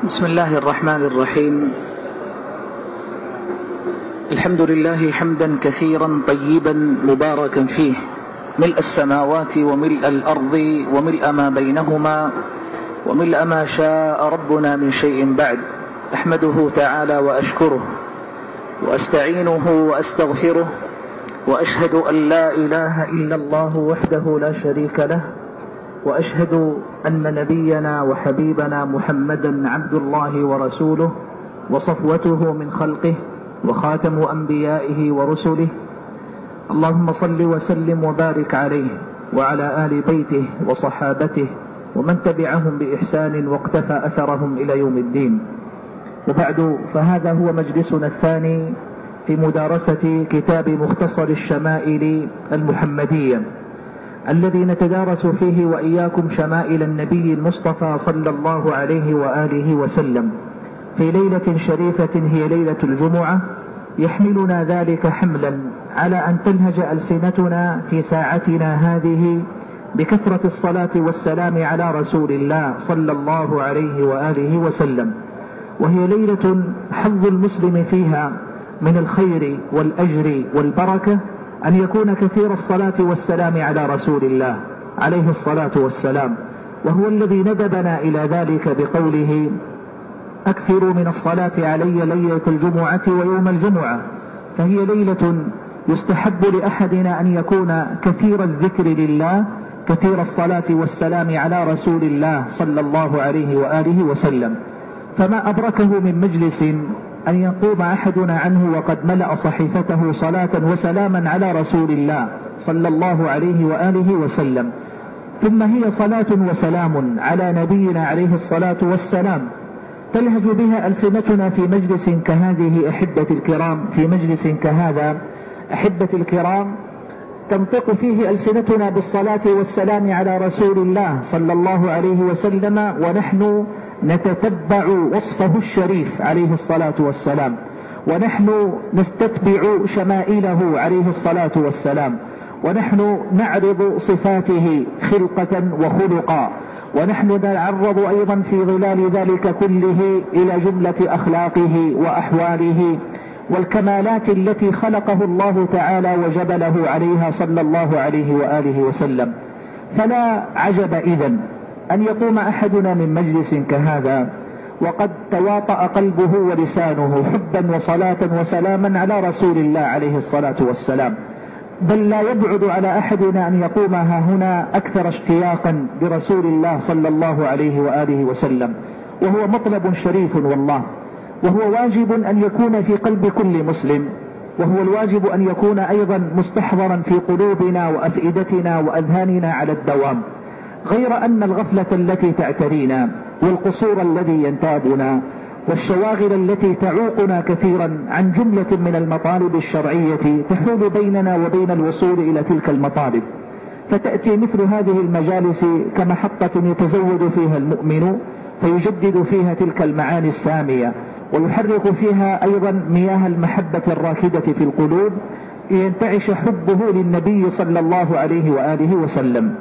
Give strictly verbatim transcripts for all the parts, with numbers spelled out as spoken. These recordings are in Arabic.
بسم الله الرحمن الرحيم. الحمد لله حمدا كثيرا طيبا مباركا فيه، ملء السماوات وملء الأرض وملء ما بينهما وملء ما شاء ربنا من شيء بعد. أحمده تعالى وأشكره وأستعينه وأستغفره، وأشهد أن لا إله إلا الله وحده لا شريك له، وأشهد أن نبينا وحبيبنا محمدا عبد الله ورسوله وصفوته من خلقه وخاتم أنبيائه ورسله. اللهم صل وسلم وبارك عليه وعلى آل بيته وصحابته ومن تبعهم بإحسان واقتفى أثرهم إلى يوم الدين. وبعد، فهذا هو مجلسنا الثاني في مدارسة كتاب مختصر الشمائل المحمدية، الذي نتدارس فيه وإياكم شمائل النبي المصطفى صلى الله عليه وآله وسلم في ليلة شريفة هي ليلة الجمعة. يحملنا ذلك حملا على أن تنهج ألسنتنا في ساعتنا هذه بكثرة الصلاة والسلام على رسول الله صلى الله عليه وآله وسلم، وهي ليلة حظ المسلم فيها من الخير والأجر والبركة أن يكون كثير الصلاة والسلام على رسول الله عليه الصلاة والسلام، وهو الذي ندبنا إلى ذلك بقوله: أكثروا من الصلاة علي ليلة الجمعة ويوم الجمعة. فهي ليلة يستحب لأحدنا أن يكون كثير الذكر لله، كثير الصلاة والسلام على رسول الله صلى الله عليه وآله وسلم. فما أبركه من مجلس أن يقوم أحدنا عنه وقد ملأ صحيفته صلاة وسلاما على رسول الله صلى الله عليه وآله وسلم. ثم هي صلاة وسلام على نبينا عليه الصلاة والسلام تلهج بها ألسنتنا في مجلس كهذه أحبة الكرام، في مجلس كهذا أحبة الكرام تنطق فيه ألسنتنا بالصلاة والسلام على رسول الله صلى الله عليه وسلم، ونحن نتتبع وصفه الشريف عليه الصلاة والسلام، ونحن نستتبع شمائله عليه الصلاة والسلام، ونحن نعرض صفاته خلقة وخلقا، ونحن نتعرض أيضا في ظلال ذلك كله إلى جملة أخلاقه وأحواله والكمالات التي خلقه الله تعالى وجبله عليها صلى الله عليه وآله وسلم. فلا عجب إذن أن يقوم أحدنا من مجلس كهذا وقد تواطأ قلبه ولسانه حبا وصلاة وسلاما على رسول الله عليه الصلاة والسلام، بل لا يبعد على أحدنا أن يقوم ها هنا أكثر اشتياقا برسول الله صلى الله عليه وآله وسلم، وهو مطلب شريف والله، وهو واجب أن يكون في قلب كل مسلم، وهو الواجب أن يكون أيضا مستحضرا في قلوبنا وأفئدتنا وأذهاننا على الدوام، غير أن الغفلة التي تعترينا والقصور الذي ينتابنا والشواغل التي تعوقنا كثيرا عن جملة من المطالب الشرعية تحول بيننا وبين الوصول إلى تلك المطالب، فتأتي مثل هذه المجالس كمحطة يتزود فيها المؤمن فيجدد فيها تلك المعاني السامية، ويحرك فيها أيضا مياه المحبة الراكدة في القلوب لينتعش حبه للنبي صلى الله عليه وآله وسلم.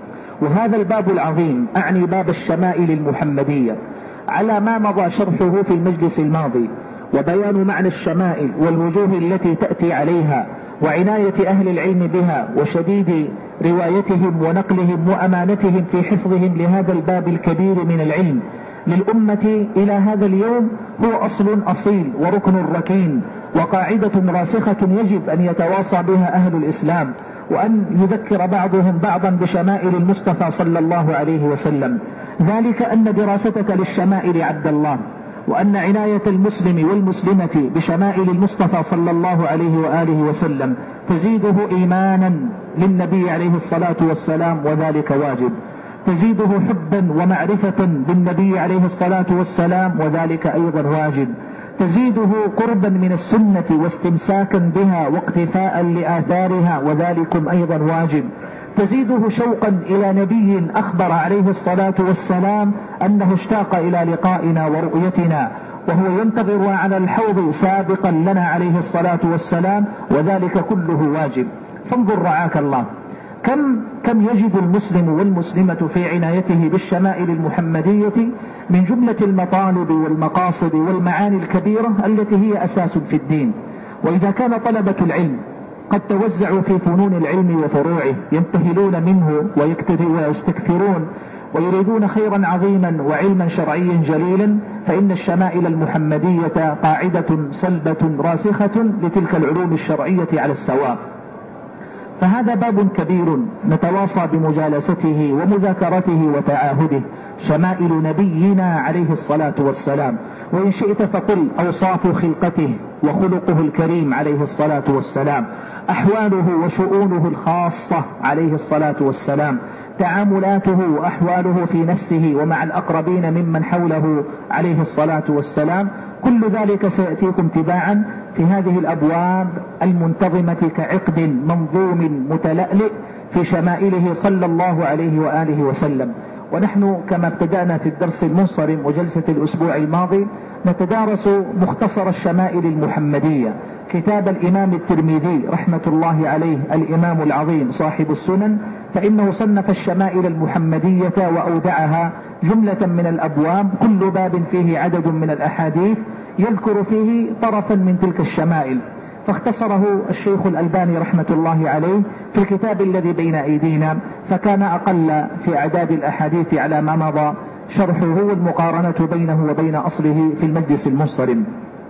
وهذا الباب العظيم، أعني باب الشمائل المحمدية، على ما مضى شرحه في المجلس الماضي وبيان معنى الشمائل والوجوه التي تأتي عليها وعناية أهل العلم بها وشديد روايتهم ونقلهم وأمانتهم في حفظهم لهذا الباب الكبير من العلم للأمة إلى هذا اليوم، هو أصل أصيل وركن ركين وقاعدة راسخة يجب أن يتواصى بها أهل الإسلام، وأن يذكر بعضهم بعضا بشمائل المصطفى صلى الله عليه وسلم. ذلك أن دراستك للشمائل عبد الله، وأن عناية المسلم والمسلمة بشمائل المصطفى صلى الله عليه وآله وسلم تزيده إيمانا للنبي عليه الصلاة والسلام، وذلك واجب، تزيده حبا ومعرفة بالنبي عليه الصلاة والسلام، وذلك أيضا واجب، تزيده قربا من السنة واستمساكا بها واقتفاء لآثارها، وذلكم أيضا واجب، تزيده شوقا إلى نبي أخبر عليه الصلاة والسلام أنه اشتاق إلى لقائنا ورؤيتنا، وهو ينتظر على الحوض سابقا لنا عليه الصلاة والسلام، وذلك كله واجب. فانظر رعاك الله كم, كم يجد المسلم والمسلمة في عنايته بالشمائل المحمدية من جملة المطالب والمقاصد والمعاني الكبيرة التي هي أساس في الدين. وإذا كان طلبة العلم قد توزعوا في فنون العلم وفروعه ينتهلون منه ويستكثرون ويريدون خيرا عظيما وعلما شرعيا جليلا، فإن الشمائل المحمدية قاعدة صلبة راسخة لتلك العلوم الشرعية على السواء. فهذا باب كبير نتواصى بمجالسته ومذاكرته وتعاهده، شمائل نبينا عليه الصلاة والسلام، وإن شئت فقل أوصاف خلقته وخلقه الكريم عليه الصلاة والسلام، أحواله وشؤونه الخاصة عليه الصلاة والسلام، تعاملاته وأحواله في نفسه ومع الأقربين ممن حوله عليه الصلاة والسلام. كل ذلك سيأتيكم تباعا في هذه الأبواب المنتظمة كعقد منظوم متلألئ في شمائله صلى الله عليه وآله وسلم. ونحن كما ابتدأنا في الدرس المنصرم وجلسة الأسبوع الماضي نتدارس مختصر الشمائل المحمدية، كتاب الإمام الترمذي رحمة الله عليه الإمام العظيم صاحب السنن، فإنه صنف الشمائل المحمدية وأودعها جملة من الأبواب، كل باب فيه عدد من الأحاديث يذكر فيه طرفا من تلك الشمائل، فاختصره الشيخ الألباني رحمة الله عليه في الكتاب الذي بين أيدينا، فكان أقل في أعداد الأحاديث على ما مضى شرحه والمقارنة بينه وبين أصله في المجلس المنصرم.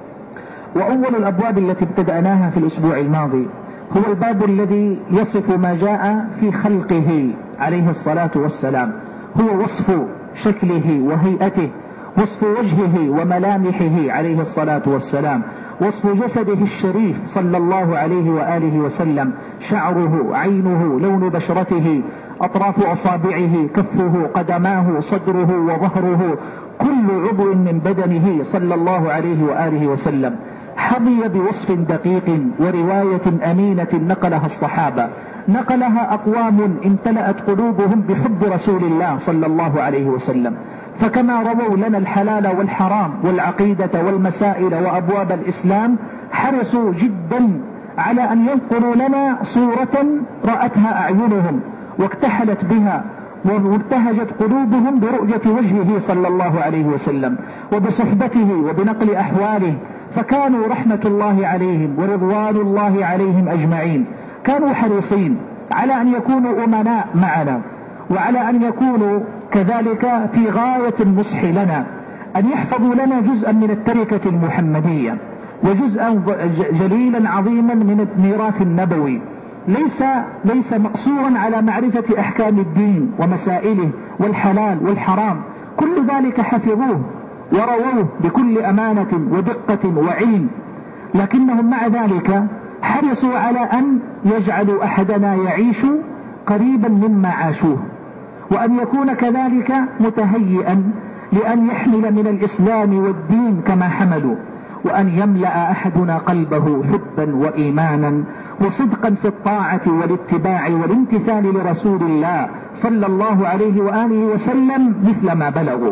وأول الأبواب التي ابتدأناها في الأسبوع الماضي هو الباب الذي يصف ما جاء في خلقه عليه الصلاة والسلام، هو وصف شكله وهيئته، وصف وجهه وملامحه عليه الصلاة والسلام، وصف جسده الشريف صلى الله عليه وآله وسلم، شعره، عينه، لون بشرته، أطراف أصابعه، كفه، قدماه، صدره وظهره، كل عضو من بدنه صلى الله عليه وآله وسلم حظي بوصف دقيق ورواية أمينة نقلها الصحابة، نقلها أقوام امتلأت قلوبهم بحب رسول الله صلى الله عليه وسلم. فكما رووا لنا الحلال والحرام والعقيدة والمسائل وأبواب الإسلام، حرصوا جدا على أن ينقلوا لنا صورة رأتها أعينهم واكتحلت بها وارتهجت قلوبهم برؤية وجهه صلى الله عليه وسلم وبصحبته وبنقل أحواله. فكانوا رحمة الله عليهم ورضوان الله عليهم أجمعين كانوا حريصين على أن يكونوا أمناء معنا، وعلى أن يكونوا كذلك في غاية النصح لنا، أن يحفظوا لنا جزءا من التركة المحمدية وجزءا جليلا عظيما من الميراث النبوي، ليس, ليس مقصورا على معرفة أحكام الدين ومسائله والحلال والحرام، كل ذلك حفظوه ورووه بكل أمانة ودقة وعلم، لكنهم مع ذلك حرصوا على أن يجعلوا أحدنا يعيش قريبا مما عاشوه، وأن يكون كذلك متهيئا لأن يحمل من الإسلام والدين كما حملوا، وأن يملأ أحدنا قلبه حبا وإيمانا وصدقا في الطاعة والاتباع والامتثال لرسول الله صلى الله عليه وآله وسلم مثل ما بلغوا.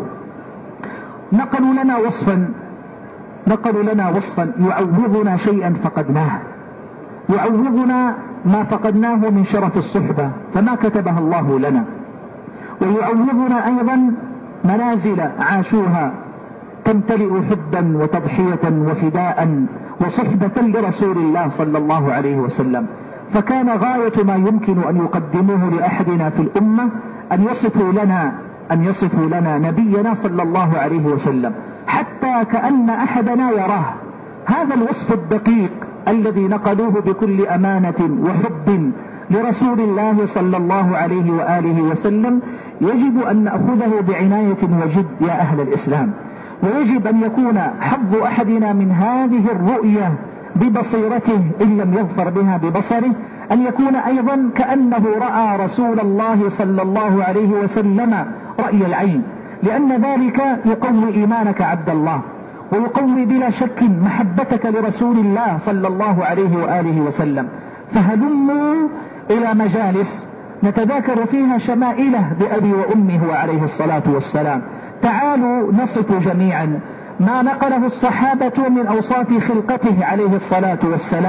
نقلوا لنا وصفا نقلوا لنا وصفا يعوضنا شيئا فقدناه، يعوضنا ما فقدناه من شرف الصحبة فما كتبها الله لنا، ويعوضنا أيضا منازل عاشوها تمتلئ حبا وتضحية وفداء وصحبة لرسول الله صلى الله عليه وسلم. فكان غاية ما يمكن أن يقدموه لأحدنا في الأمة أن يصفوا لنا أن يصفوا لنا نبينا صلى الله عليه وسلم حتى كأن أحدنا يراه. هذا الوصف الدقيق الذي نقلوه بكل أمانة وحب لرسول الله صلى الله عليه وآله وسلم يجب أن نأخذه بعناية وجد يا أهل الإسلام، ويجب أن يكون حظ أحدنا من هذه الرؤية ببصيرته إن لم يظفر بها ببصره، أن يكون أيضا كأنه رأى رسول الله صلى الله عليه وسلم رأي العين، لأن ذلك يقوي إيمانك عبد الله، ويقوي بلا شك محبتك لرسول الله صلى الله عليه وآله وسلم. فهلموا إلى مجالس نتذاكر فيها شمائله بأبي وأمه عليه الصلاة والسلام. تعالوا نصف جميعا ما نقله الصحابة من أوصاف خلقته عليه الصلاة والسلام،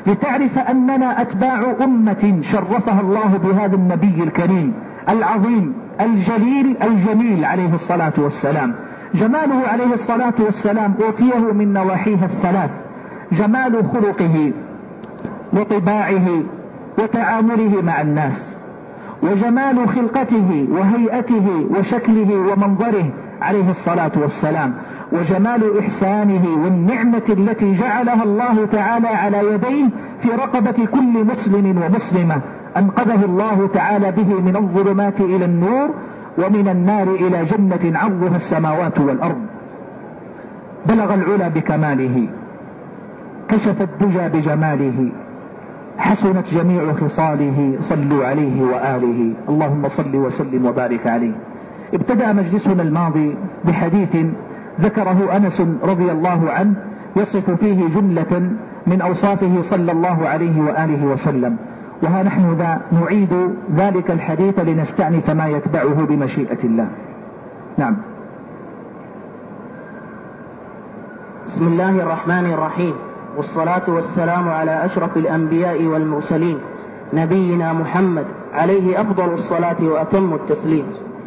لتعرف أننا أتباع أمة شرفها الله بهذا النبي الكريم العظيم الجليل الجميل عليه الصلاة والسلام. جماله عليه الصلاة والسلام أوتيه من نواحيها الثلاث: جمال خلقه وطباعه وتعامله مع الناس، وجمال خلقته وهيئته وشكله ومنظره عليه الصلاة والسلام، وجمال إحسانه والنعمة التي جعلها الله تعالى على يديه في رقبة كل مسلم ومسلمة، أنقذه الله تعالى به من الظلمات إلى النور ومن النار إلى جنة عرضها السماوات والأرض. بلغ العلا بكماله، كشف الدجى بجماله، حسنت جميع خصاله، صلوا عليه وآله. اللهم صل وسلم وبارك عليه. ابتدأ مجلسنا الماضي بحديث ذكره أنس رضي الله عنه يصف فيه جملة من أوصافه صلى الله عليه وآله وسلم، وها نحن ذا نعيد ذلك الحديث لنستأنف ما يتبعه بمشيئة الله. نعم. بسم الله الرحمن الرحيم، والصلاة والسلام على أشرف الأنبياء والمرسلين نبينا محمد عليه أفضل الصلاة وأتم التسليم.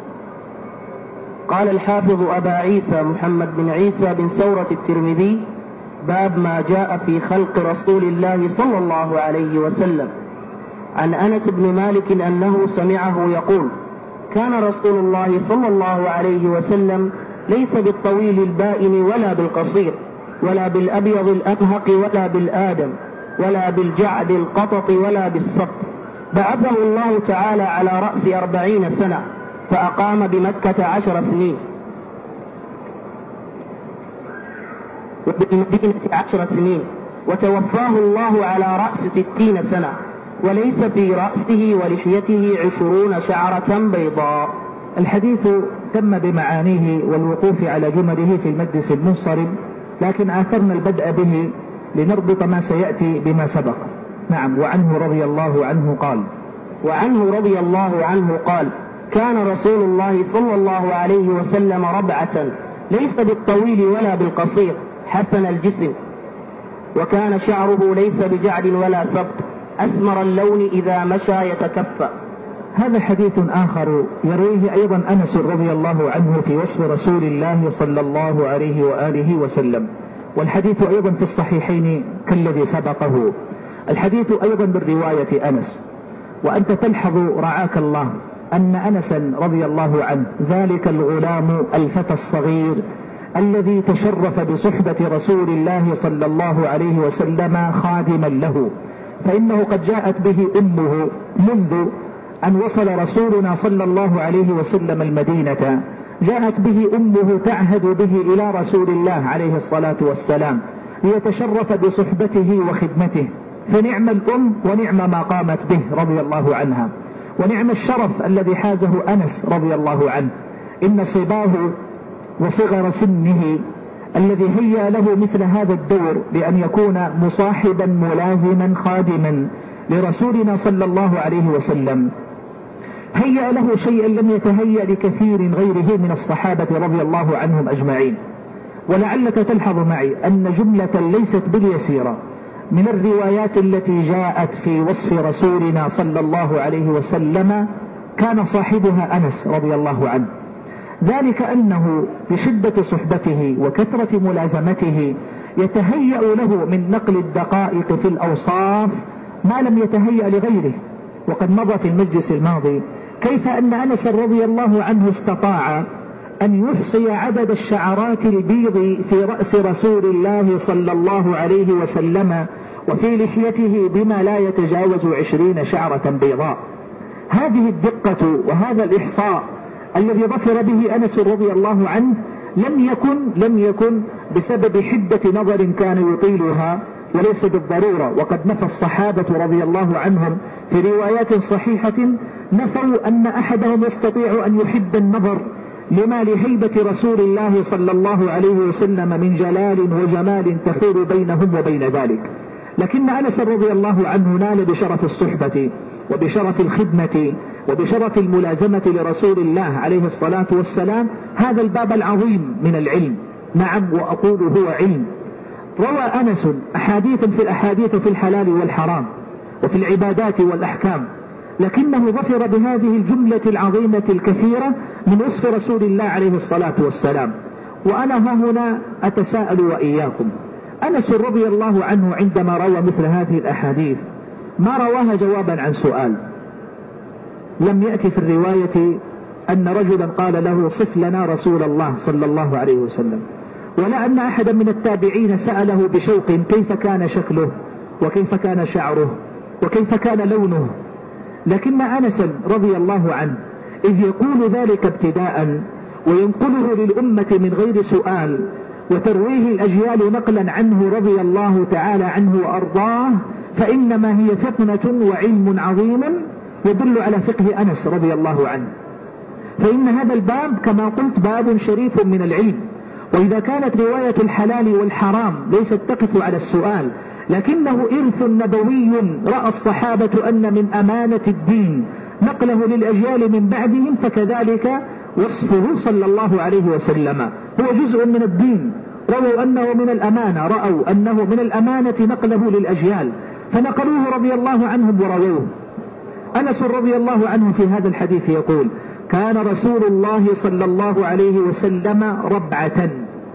قال الحافظ أبا عيسى محمد بن عيسى بن سورة الترمذي: باب ما جاء في خلق رسول الله صلى الله عليه وسلم. عن أنس بن مالك أنه سمعه يقول: كان رسول الله صلى الله عليه وسلم ليس بالطويل البائن ولا بالقصير ولا بالأبيض الأبهق ولا بالآدم ولا بالجعد القطط ولا بالسبط، بعثه الله تعالى على رأس أربعين سنة، فأقام بمكة عشر سنين وبالمدينة عشر سنين، وتوفاه الله على رأس ستين سنة، وليس في رأسه ولحيته عشرون شعرة بيضاء. الحديث تم بمعانيه والوقوف على جمله في المجلس المنصرم، لكن آثرنا البدء به لنربط ما سيأتي بما سبق. نعم. وعنه رضي الله عنه قال وعنه رضي الله عنه قال: كان رسول الله صلى الله عليه وسلم ربعة، ليس بالطويل ولا بالقصير، حسن الجسم، وكان شعره ليس بجعد ولا سبط، أسمر اللون إذا مشى يتكفى. هذا حديث آخر يرويه أيضا أنس رضي الله عنه في وصف رسول الله صلى الله عليه وآله وسلم، والحديث أيضا في الصحيحين كالذي سبقه. الحديث أيضا بالرواية أنس. وأنت تلحظ رعاك الله أن أنسا رضي الله عنه ذلك الغلام الفتى الصغير الذي تشرف بصحبة رسول الله صلى الله عليه وسلم خادما له، فإنه قد جاءت به أمه منذ أن وصل رسولنا صلى الله عليه وسلم المدينة، جاءت به أمه تعهد به إلى رسول الله عليه الصلاة والسلام ليتشرف بصحبته وخدمته، فنعم الأم ونعم ما قامت به رضي الله عنها، ونعم الشرف الذي حازه أنس رضي الله عنه. إن صباه وصغر سنه الذي هيأ له مثل هذا الدور بأن يكون مصاحبا ملازما خادما لرسولنا صلى الله عليه وسلم، هيأ له شيئا لم يتهيأ لكثير غيره من الصحابة رضي الله عنهم أجمعين. ولعلك تلحظ معي أن جملة ليست باليسيرة من الروايات التي جاءت في وصف رسولنا صلى الله عليه وسلم كان صاحبها أنس رضي الله عنه، ذلك أنه بشدة صحبته وكثرة ملازمته يتهيأ له من نقل الدقائق في الأوصاف ما لم يتهيأ لغيره. وقد مضى في المجلس الماضي كيف أن أنس رضي الله عنه استطاع أن يحصي عدد الشعرات البيض في رأس رسول الله صلى الله عليه وسلم وفي لحيته بما لا يتجاوز عشرين شعرة بيضاء. هذه الدقة وهذا الإحصاء الذي ظفر به أنس رضي الله عنه لم يكن لم يكن بسبب حدة نظر كان يطيلها، وليس بالضرورة. وقد نفى الصحابة رضي الله عنهم في روايات صحيحة نفوا أن أحدهم يستطيع أن يحد النظر لما لهيبة رسول الله صلى الله عليه وسلم من جلال وجمال تحول بينهم وبين ذلك. لكن أنس رضي الله عنه نال بشرف الصحبة وبشرف الخدمة وبشرف الملازمة لرسول الله عليه الصلاة والسلام هذا الباب العظيم من العلم. نعم، وأقول هو علم. روى أنس أحاديث في الأحاديث في الحلال والحرام وفي العبادات والأحكام، لكنه ظفر بهذه الجملة العظيمة الكثيرة من وصف رسول الله عليه الصلاة والسلام. وأنا ها هنا أتساءل وإياكم، أنس رضي الله عنه عندما روى مثل هذه الأحاديث ما رواها جوابا عن سؤال، لم يأتي في الرواية أن رجلا قال له صف لنا رسول الله صلى الله عليه وسلم، ولا أن أحدا من التابعين سأله بشوق كيف كان شكله وكيف كان شعره وكيف كان لونه، لكن أنس رضي الله عنه إذ يقول ذلك ابتداء وينقله للأمة من غير سؤال وترويه الأجيال نقلا عنه رضي الله تعالى عنه وأرضاه، فإنما هي فطنة وعلم عظيم يدل على فقه أنس رضي الله عنه. فإن هذا الباب كما قلت باب شريف من العلم، وإذا كانت رواية الحلال والحرام ليست تقف على السؤال لكنه إرث نبوي رأى الصحابة أن من أمانة الدين نقله للأجيال من بعدهم، فكذلك وصفه صلى الله عليه وسلم هو جزء من الدين، رأوا أنه من الأمانة رأوا أنه من الأمانة نقله للأجيال فنقلوه رضي الله عنهم ورووه. أنس رضي الله عنه في هذا الحديث يقول كان رسول الله صلى الله عليه وسلم ربعة،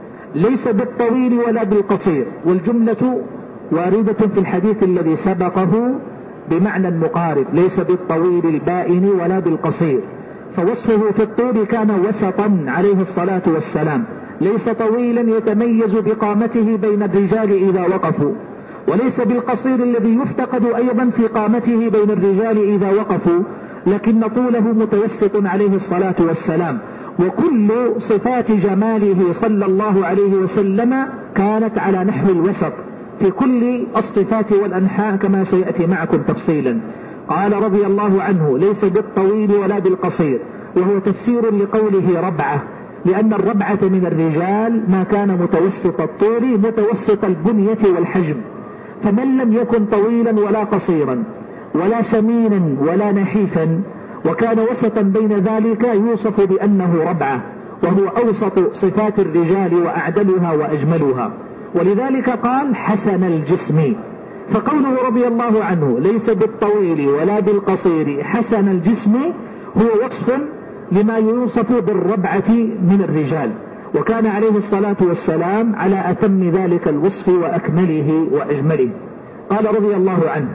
ليس بالطويل ولا بالقصير، والجملة واردة في الحديث الذي سبقه بمعنى مقارب، ليس بالطويل البائن ولا بالقصير، فوصفه في الطول كان وسطا عليه الصلاة والسلام، ليس طويلا يتميز بقامته بين الرجال إذا وقفوا، وليس بالقصير الذي يفتقد أيضا في قامته بين الرجال إذا وقفوا، لكن طوله متوسط عليه الصلاة والسلام. وكل صفات جماله صلى الله عليه وسلم كانت على نحو الوسط في كل الصفات والأنحاء كما سيأتي معكم تفصيلا. قال رضي الله عنه ليس بالطويل ولا بالقصير، وهو تفسير لقوله ربعة، لأن الربعة من الرجال ما كان متوسط الطول متوسط البنية والحجم، فمن لم يكن طويلا ولا قصيرا ولا سمينا ولا نحيفا وكان وسطا بين ذلك يوصف بأنه ربعة، وهو أوسط صفات الرجال وأعدلها وأجملها، ولذلك قال حسن الجسم. فقوله رضي الله عنه ليس بالطويل ولا بالقصير حسن الجسم هو وصف لما يوصف بالربعة من الرجال، وكان عليه الصلاة والسلام على أتم ذلك الوصف وأكمله وأجمله. قال رضي الله عنه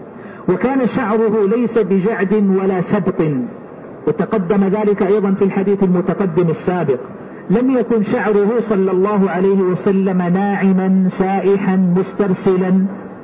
وكان شعره ليس بجعد ولا سبط، وتقدم ذلك أيضا في الحديث المتقدم السابق، لم يكن شعره صلى الله عليه وسلم ناعما سائحا مسترسلا،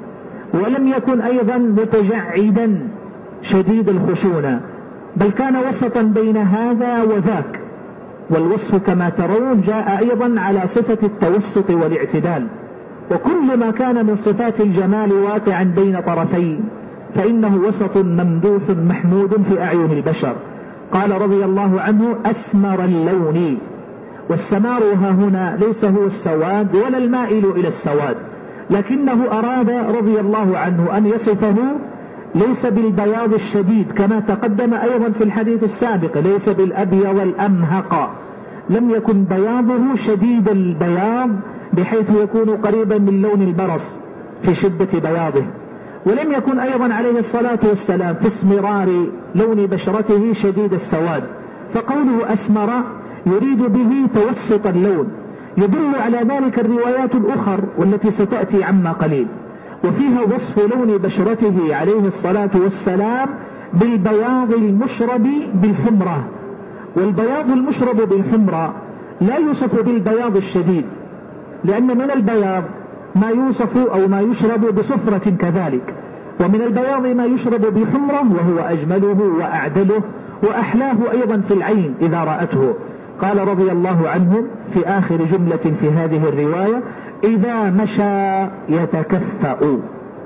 ولم يكن أيضا متجعدا شديد الخشونة، بل كان وسطا بين هذا وذاك، والوصف كما ترون جاء أيضا على صفة التوسط والاعتدال، وكل ما كان من صفات الجمال واقعا بين طرفين فإنه وسط ممدوح محمود في أعين البشر. قال رضي الله عنه أسمر اللون، والسمار ها هنا ليس هو السواد ولا المائل إلى السواد، لكنه أراد رضي الله عنه أن يصفه ليس بالبياض الشديد كما تقدم أيضا في الحديث السابق، ليس بالأبيض الأمهق، لم يكن بياضه شديد البياض بحيث يكون قريبا من لون البرص في شدة بياضه، ولم يكن أيضا عليه الصلاة والسلام في اسمرار لون بشرته شديد السواد، فقوله أسمر يريد به توسط اللون، يدل على ذلك الروايات الأخر والتي ستأتي عما قليل، وفيها وصف لون بشرته عليه الصلاة والسلام بالبياض المشرب بالحمرة، والبياض المشرب بالحمرة لا يوصف بالبياض الشديد، لأن من البياض ما يوصف أو ما يشرب بصفرة كذلك، ومن البياض ما يشرب بحمرة وهو أجمله وأعدله وأحلاه أيضا في العين إذا رأته. قال رضي الله عنه في آخر جملة في هذه الرواية إذا مشى يتكفأ،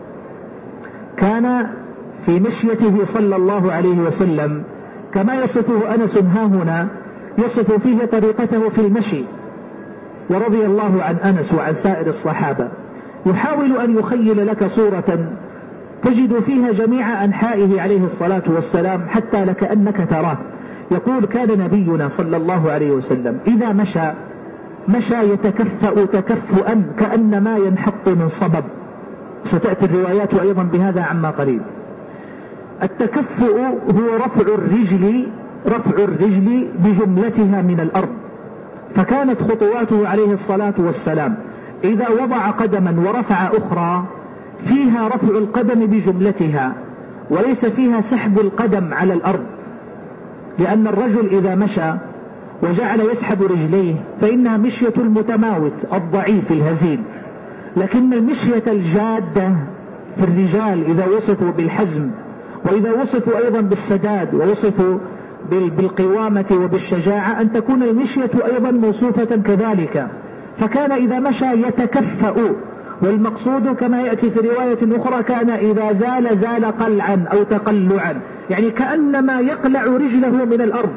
كان في مشيته صلى الله عليه وسلم كما يصفه أنس ها هنا يصف فيه طريقته في المشي، ورضي الله عن أنس وعن سائر الصحابة، يحاول أن يخيل لك صورة تجد فيها جميع أنحائه عليه الصلاة والسلام حتى لكأنك تراه. يقول كان نبينا صلى الله عليه وسلم إذا مشى مشى يتكفأ تكفؤا كأنما ينحط من صبب. ستأتي الروايات أيضا بهذا عما قريب. التكفؤ هو رفع الرجل رفع الرجل بجملتها من الأرض، فكانت خطواته عليه الصلاة والسلام إذا وضع قدما ورفع أخرى فيها رفع القدم بجملتها، وليس فيها سحب القدم على الأرض، لأن الرجل إذا مشى وجعل يسحب رجليه فإنها مشية المتماوت الضعيف الهزيل، لكن المشية الجادة في الرجال إذا وصفوا بالحزم، وإذا وصفوا أيضا بالسداد، ووصفوا بالقوامة وبالشجاعة، أن تكون المشية أيضا موصوفة كذلك. فكان إذا مشى يتكفأ، والمقصود كما يأتي في رواية أخرى كان إذا زال زال قلعا أو تقلعا، يعني كأنما يقلع رجله من الأرض.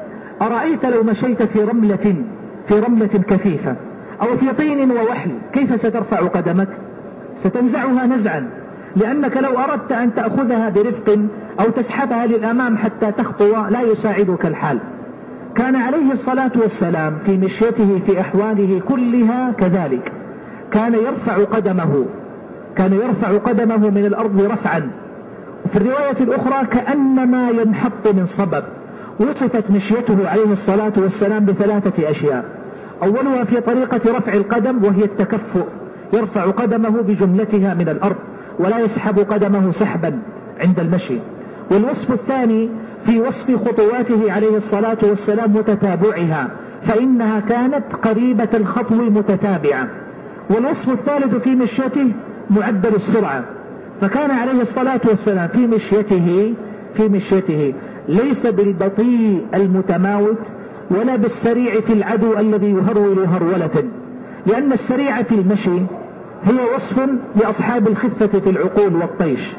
أرأيت لو مشيت في رملة في رملة كثيفة أو في طين ووحل، كيف سترفع قدمك؟ ستنزعها نزعا، لأنك لو أردت أن تأخذها برفق أو تسحبها للأمام حتى تخطو لا يساعدك الحال. كان عليه الصلاة والسلام في مشيته في أحواله كلها كذلك، كان يرفع قدمه كان يرفع قدمه من الأرض رفعا. في الرواية الأخرى كأنما ينحط من صبب. وصفت مشيته عليه الصلاة والسلام بثلاثة أشياء: أولها في طريقة رفع القدم وهي التكفؤ، يرفع قدمه بجملتها من الأرض ولا يسحب قدمه سحبا عند المشي. والوصف الثاني في وصف خطواته عليه الصلاة والسلام وتتابعها، فإنها كانت قريبة الخطو متتابعة. والوصف الثالث في مشيته معدل السرعة، فكان عليه الصلاة والسلام في مشيته في مشيته ليس بالبطيء المتماوت ولا بالسريع في العدو الذي يهرول هرولة، لأن السريع في المشي هي وصف لأصحاب الخفة في العقول والطيش،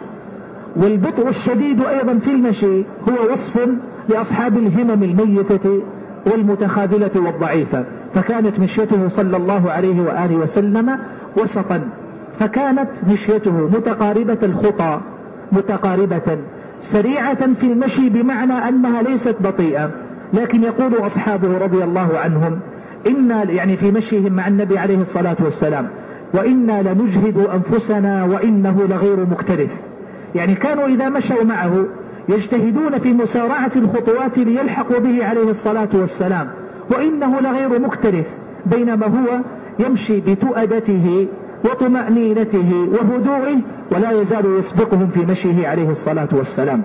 والبطء الشديد أيضا في المشي هو وصف لأصحاب الهمم الميتة والمتخاذلة والضعيفة. فكانت مشيته صلى الله عليه وآله وسلم وسطا، فكانت مشيته متقاربة الخطى، متقاربة سريعة في المشي، بمعنى أنها ليست بطيئة. لكن يقول أصحابه رضي الله عنهم إنا يعني في مشيهم مع النبي عليه الصلاة والسلام: وإنا لنجهد أنفسنا وإنه لغير مكترث. يعني كانوا إذا مشوا معه يجتهدون في مسارعة الخطوات ليلحقوا به عليه الصلاة والسلام، وإنه لغير مكترث، بينما هو يمشي بتؤدته وطمأنينته وهدوءه ولا يزال يسبقهم في مشيه عليه الصلاة والسلام.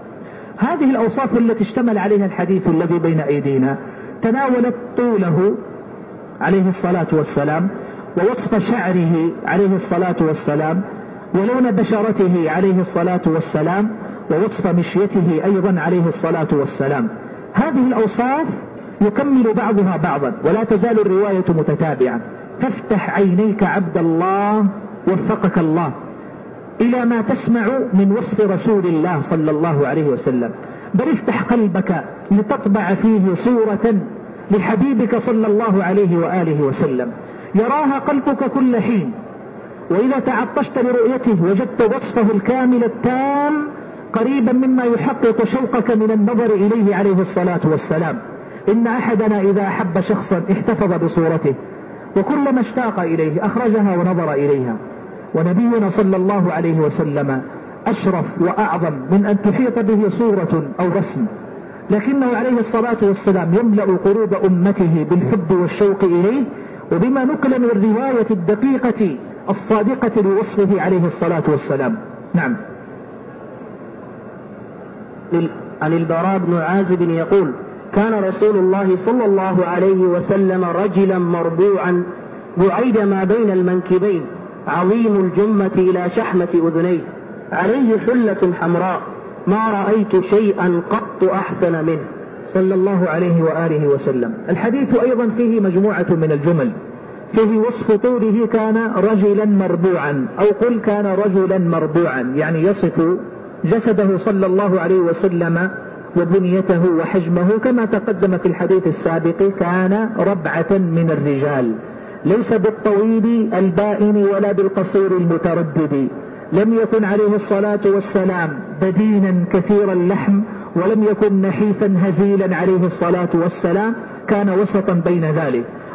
هذه الأوصاف التي اشتمل عليها الحديث الذي بين أيدينا تناولت طوله عليه الصلاة والسلام، ووصف شعره عليه الصلاة والسلام، ولون بشرته عليه الصلاة والسلام، ووصف مشيته أيضا عليه الصلاة والسلام. هذه الأوصاف يكمل بعضها بعضا، ولا تزال الرواية متتابعة. فافتح عينيك عبد الله وفقك الله إلى ما تسمع من وصف رسول الله صلى الله عليه وسلم، بل افتح قلبك لتطبع فيه صورة لحبيبك صلى الله عليه وآله وسلم يراها قلبك كل حين. وإذا تعطشت لرؤيته وجدت وصفه الكامل التام قريبا مما يحقق شوقك من النظر إليه عليه الصلاة والسلام. إن أحدنا إذا أحب شخصا احتفظ بصورته، وكلما اشتاق إليه أخرجها ونظر إليها. ونبينا صلى الله عليه وسلم أشرف وأعظم من أن تحيط به صورة أو رسم، لكنه عليه الصلاة والسلام يملأ قلوب أمته بالحب والشوق إليه، وبما نقل من الرواية الدقيقة الصادقة لوصفه عليه الصلاة والسلام. نعم. عن البراء بن عازب يقول: كان رسول الله صلى الله عليه وسلم رجلا مربوعا بعيد ما بين المنكبين، عظيم الجمة إلى شحمة أذنيه، عليه حلة حمراء، ما رأيت شيئا قط أحسن منه صلى الله عليه وآله وسلم. الحديث أيضا فيه مجموعة من الجمل، فيه وصف طوله كان رجلا مربوعا، أو قل كان رجلا مربوعا، يعني يصف جسده صلى الله عليه وسلم وبنيته وحجمه كما تقدم في الحديث السابق، كان ربعة من الرجال، ليس بالطويل البائن ولا بالقصير المتردد. لم يكن عليه الصلاة والسلام بدينا كثير اللحم، ولم يكن نحيفا هزيلا عليه الصلاة والسلام، كان وسطا بين ذلك.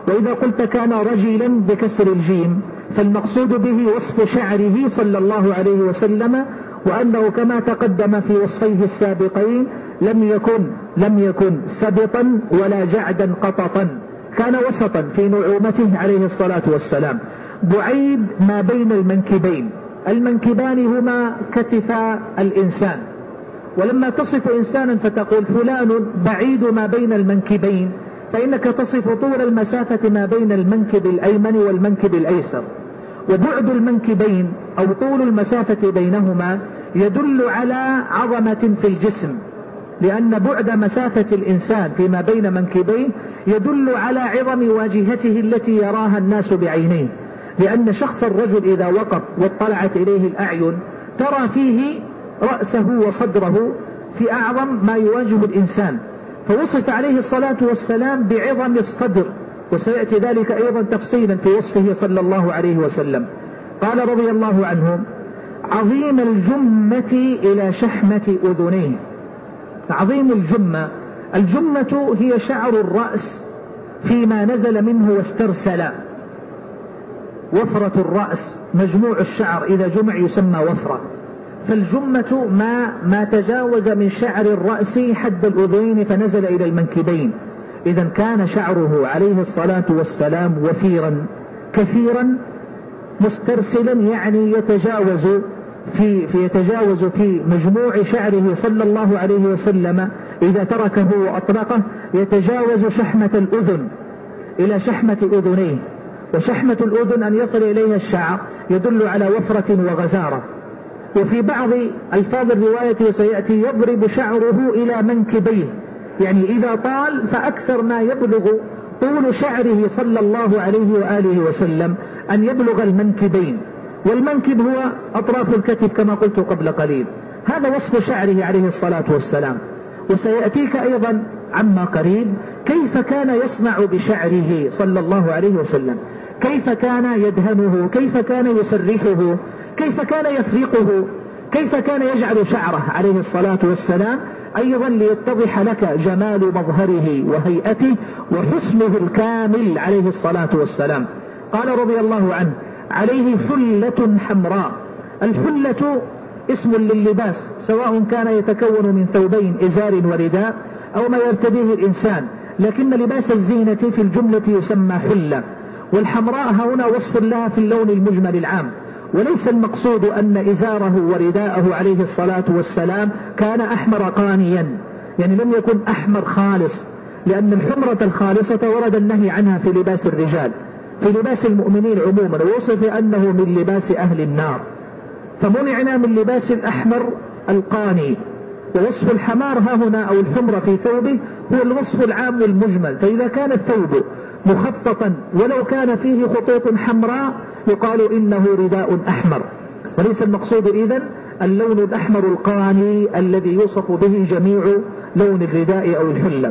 وإذا قلت كان رجلا بكسر الجيم فالمقصود به وصف شعره صلى الله عليه وسلم، وأنه كما تقدم في وصفيه السابقين لم يكن لم يكن سبطا ولا جعدا قططا، كان وسطا في نعومته عليه الصلاة والسلام. بعيد ما بين المنكبين، المنكبان هما كتفا الإنسان، ولما تصف إنسانا فتقول فلان بعيد ما بين المنكبين فإنك تصف طول المسافة ما بين المنكب الأيمن والمنكب الأيسر. وبعد المنكبين أو طول المسافة بينهما يدل على عظمة في الجسم، لأن بعد مسافة الإنسان فيما بين منكبين يدل على عظم واجهته التي يراها الناس بعينيه، لأن شخص الرجل إذا وقف واطلعت إليه الأعين ترى فيه رأسه وصدره في أعظم ما يواجه الإنسان، فوصف عليه الصلاة والسلام بعظم الصدر، وسيأتي ذلك أيضا تفصيلا في وصفه صلى الله عليه وسلم. قال رضي الله عنه: عظيم الجمة إلى شحمة أذنيه. عظيم الجمة، الجمة هي شعر الرأس فيما نزل منه واسترسل، وفرة الرأس مجموع الشعر إذا جمع يسمى وفرة، فالجمة ما, ما تجاوز من شعر الرأس حد الأذنين فنزل إلى المنكبين. إذا كان شعره عليه الصلاة والسلام وفيرا كثيرا مسترسلا، يعني يتجاوز في, في يتجاوز في مجموع شعره صلى الله عليه وسلم إذا تركه وأطلقه يتجاوز شحمة الأذن إلى شحمة أذنيه، وشحمة الأذن أن يصل إليها الشعر يدل على وفرة وغزارة. وفي بعض ألفاظ الرواية سيأتي يضرب شعره إلى منكبيه، يعني إذا طال فأكثر ما يبلغ طول شعره صلى الله عليه وآله وسلم أن يبلغ المنكبين، والمنكب هو أطراف الكتف كما قلت قبل قليل. هذا وصف شعره عليه الصلاة والسلام. وسيأتيك أيضا عما قريب كيف كان يصنع بشعره صلى الله عليه وسلم، كيف كان يدهنه، كيف كان يسرحه، كيف كان يفرقه، كيف كان يجعل شعره عليه الصلاة والسلام، أيضا ليتضح لك جمال مظهره وهيئته وحسنه الكامل عليه الصلاة والسلام. قال رضي الله عنه: عليه حلة حمراء. الحلة اسم لللباس، سواء كان يتكون من ثوبين إزار ورداء أو ما يرتديه الإنسان، لكن لباس الزينة في الجملة يسمى حلة. والحمراء هنا وصف لها في اللون المجمل العام، وليس المقصود أن إزاره ورداءه عليه الصلاة والسلام كان أحمر قانيا، يعني لم يكن أحمر خالص، لأن الحمرة الخالصة ورد النهي عنها في لباس الرجال، في لباس المؤمنين عموما، ووصف أنه من لباس أهل النار، فمنعنا من لباس الأحمر القاني. ووصف الحمار ها هنا أو الحمرة في ثوبه هو الوصف العام المجمل، فإذا كان الثوب مخططا ولو كان فيه خطوط حمراء يقال إنه رداء أحمر، وليس المقصود إذن اللون الأحمر القاني الذي يوصف به جميع لون الرداء أو الحلة.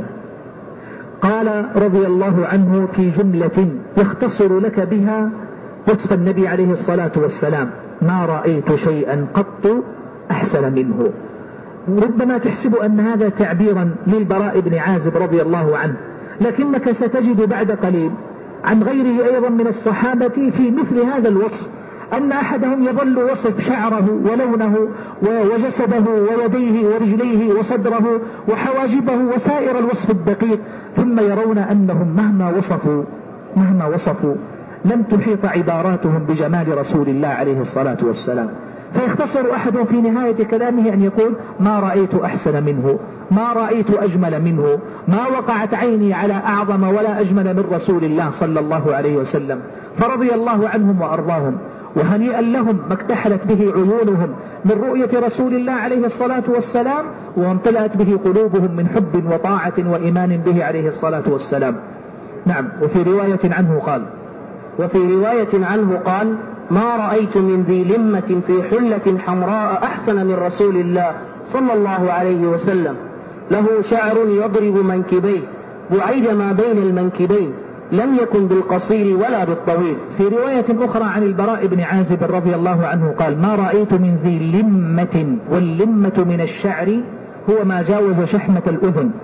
قال رضي الله عنه في جملة يختصر لك بها وصف النبي عليه الصلاة والسلام: ما رأيت شيئا قط أحسن منه. ربما تحسب أن هذا تعبيرا للبراء بن عازب رضي الله عنه، لكنك ستجد بعد قليل عن غيره أيضا من الصحابة في مثل هذا الوصف، أن أحدهم يظل وصف شعره ولونه وجسده ويديه ورجليه وصدره وحواجبه وسائر الوصف الدقيق، ثم يرون أنهم مهما وصفوا مهما وصفوا لم تحيط عباراتهم بجمال رسول الله عليه الصلاة والسلام. فيختصر أحدهم في نهاية كلامه أن يقول: ما رأيت أحسن منه، ما رأيت أجمل منه، ما وقعت عيني على أعظم ولا أجمل من رسول الله صلى الله عليه وسلم. فرضي الله عنهم وأرضاهم، وهنيئا لهم ما اكتحلت به عيونهم من رؤية رسول الله عليه الصلاة والسلام، وامتلأت به قلوبهم من حب وطاعة وإيمان به عليه الصلاة والسلام. نعم. وفي رواية عنه قال وفي رواية عنه قال: ما رأيت من ذي لمة في حلة حمراء أحسن من رسول الله صلى الله عليه وسلم، له شعر يضرب منكبيه بعيد ما بين المنكبين، لم يكن بالقصير ولا بالطويل. في رواية أخرى عن البراء بن عازب رضي الله عنه قال: ما رأيت من ذي لمة، واللمة من الشعر هو ما جاوز شحمة الأذن،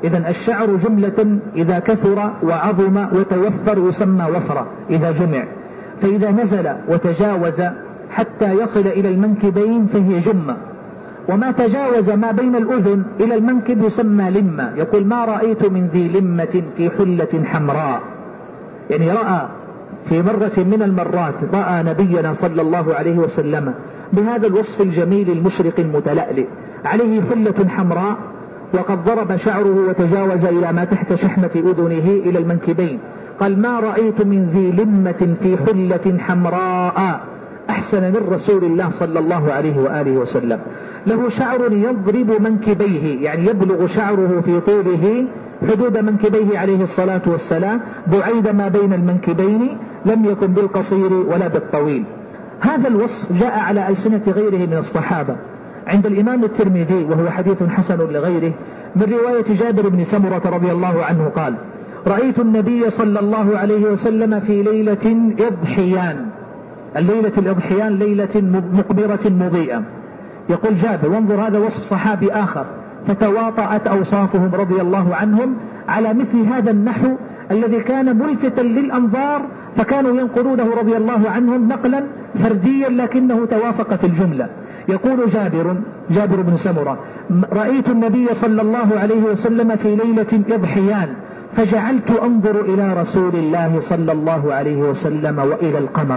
إذن الشعر جملة إذا كثر وعظم وتوفر يسمى وفرة إذا جمع، فإذا نزل وتجاوز حتى يصل إلى المنكبين فهي جمة، وما تجاوز ما بين الأذن إلى المنكب يسمى لمة. يقول ما رأيت من ذي لمة في حلة حمراء، يعني رأى في مرة من المرات رأى نبينا صلى الله عليه وسلم بهذا الوصف الجميل المشرق المتلألئ، عليه حلة حمراء وقد ضرب شعره وتجاوز إلى ما تحت شحمة أذنه إلى المنكبين. قال ما رأيت من ذي لمة في حلة حمراء أحسن من رسول الله صلى الله عليه وآله وسلم. له شعر يضرب منكبيه، يعني يبلغ شعره في طوله حدود منكبيه عليه الصلاة والسلام، بعيد ما بين المنكبين، لم يكن بالقصير ولا بالطويل. هذا الوصف جاء على ألسنة غيره من الصحابة. عند الإمام الترمذي وهو حديث حسن لغيره من رواية جابر بن سمرة رضي الله عنه قال رأيت النبي صلى الله عليه وسلم في ليلة إضحيان. الليلة الإضحيان ليلة مقبرة مضيئة. يقول جابر وانظر هذا وصف صحابي آخر، فتواطأت أوصافهم رضي الله عنهم على مثل هذا النحو الذي كان ملفتا للأنظار، فكانوا ينقلونه رضي الله عنهم نقلا فرديا لكنه توافق في الجملة. يقول جابر جابر بن سمرة رأيت النبي صلى الله عليه وسلم في ليلة إضحيان فجعلت أنظر إلى رسول الله صلى الله عليه وسلم وإلى القمر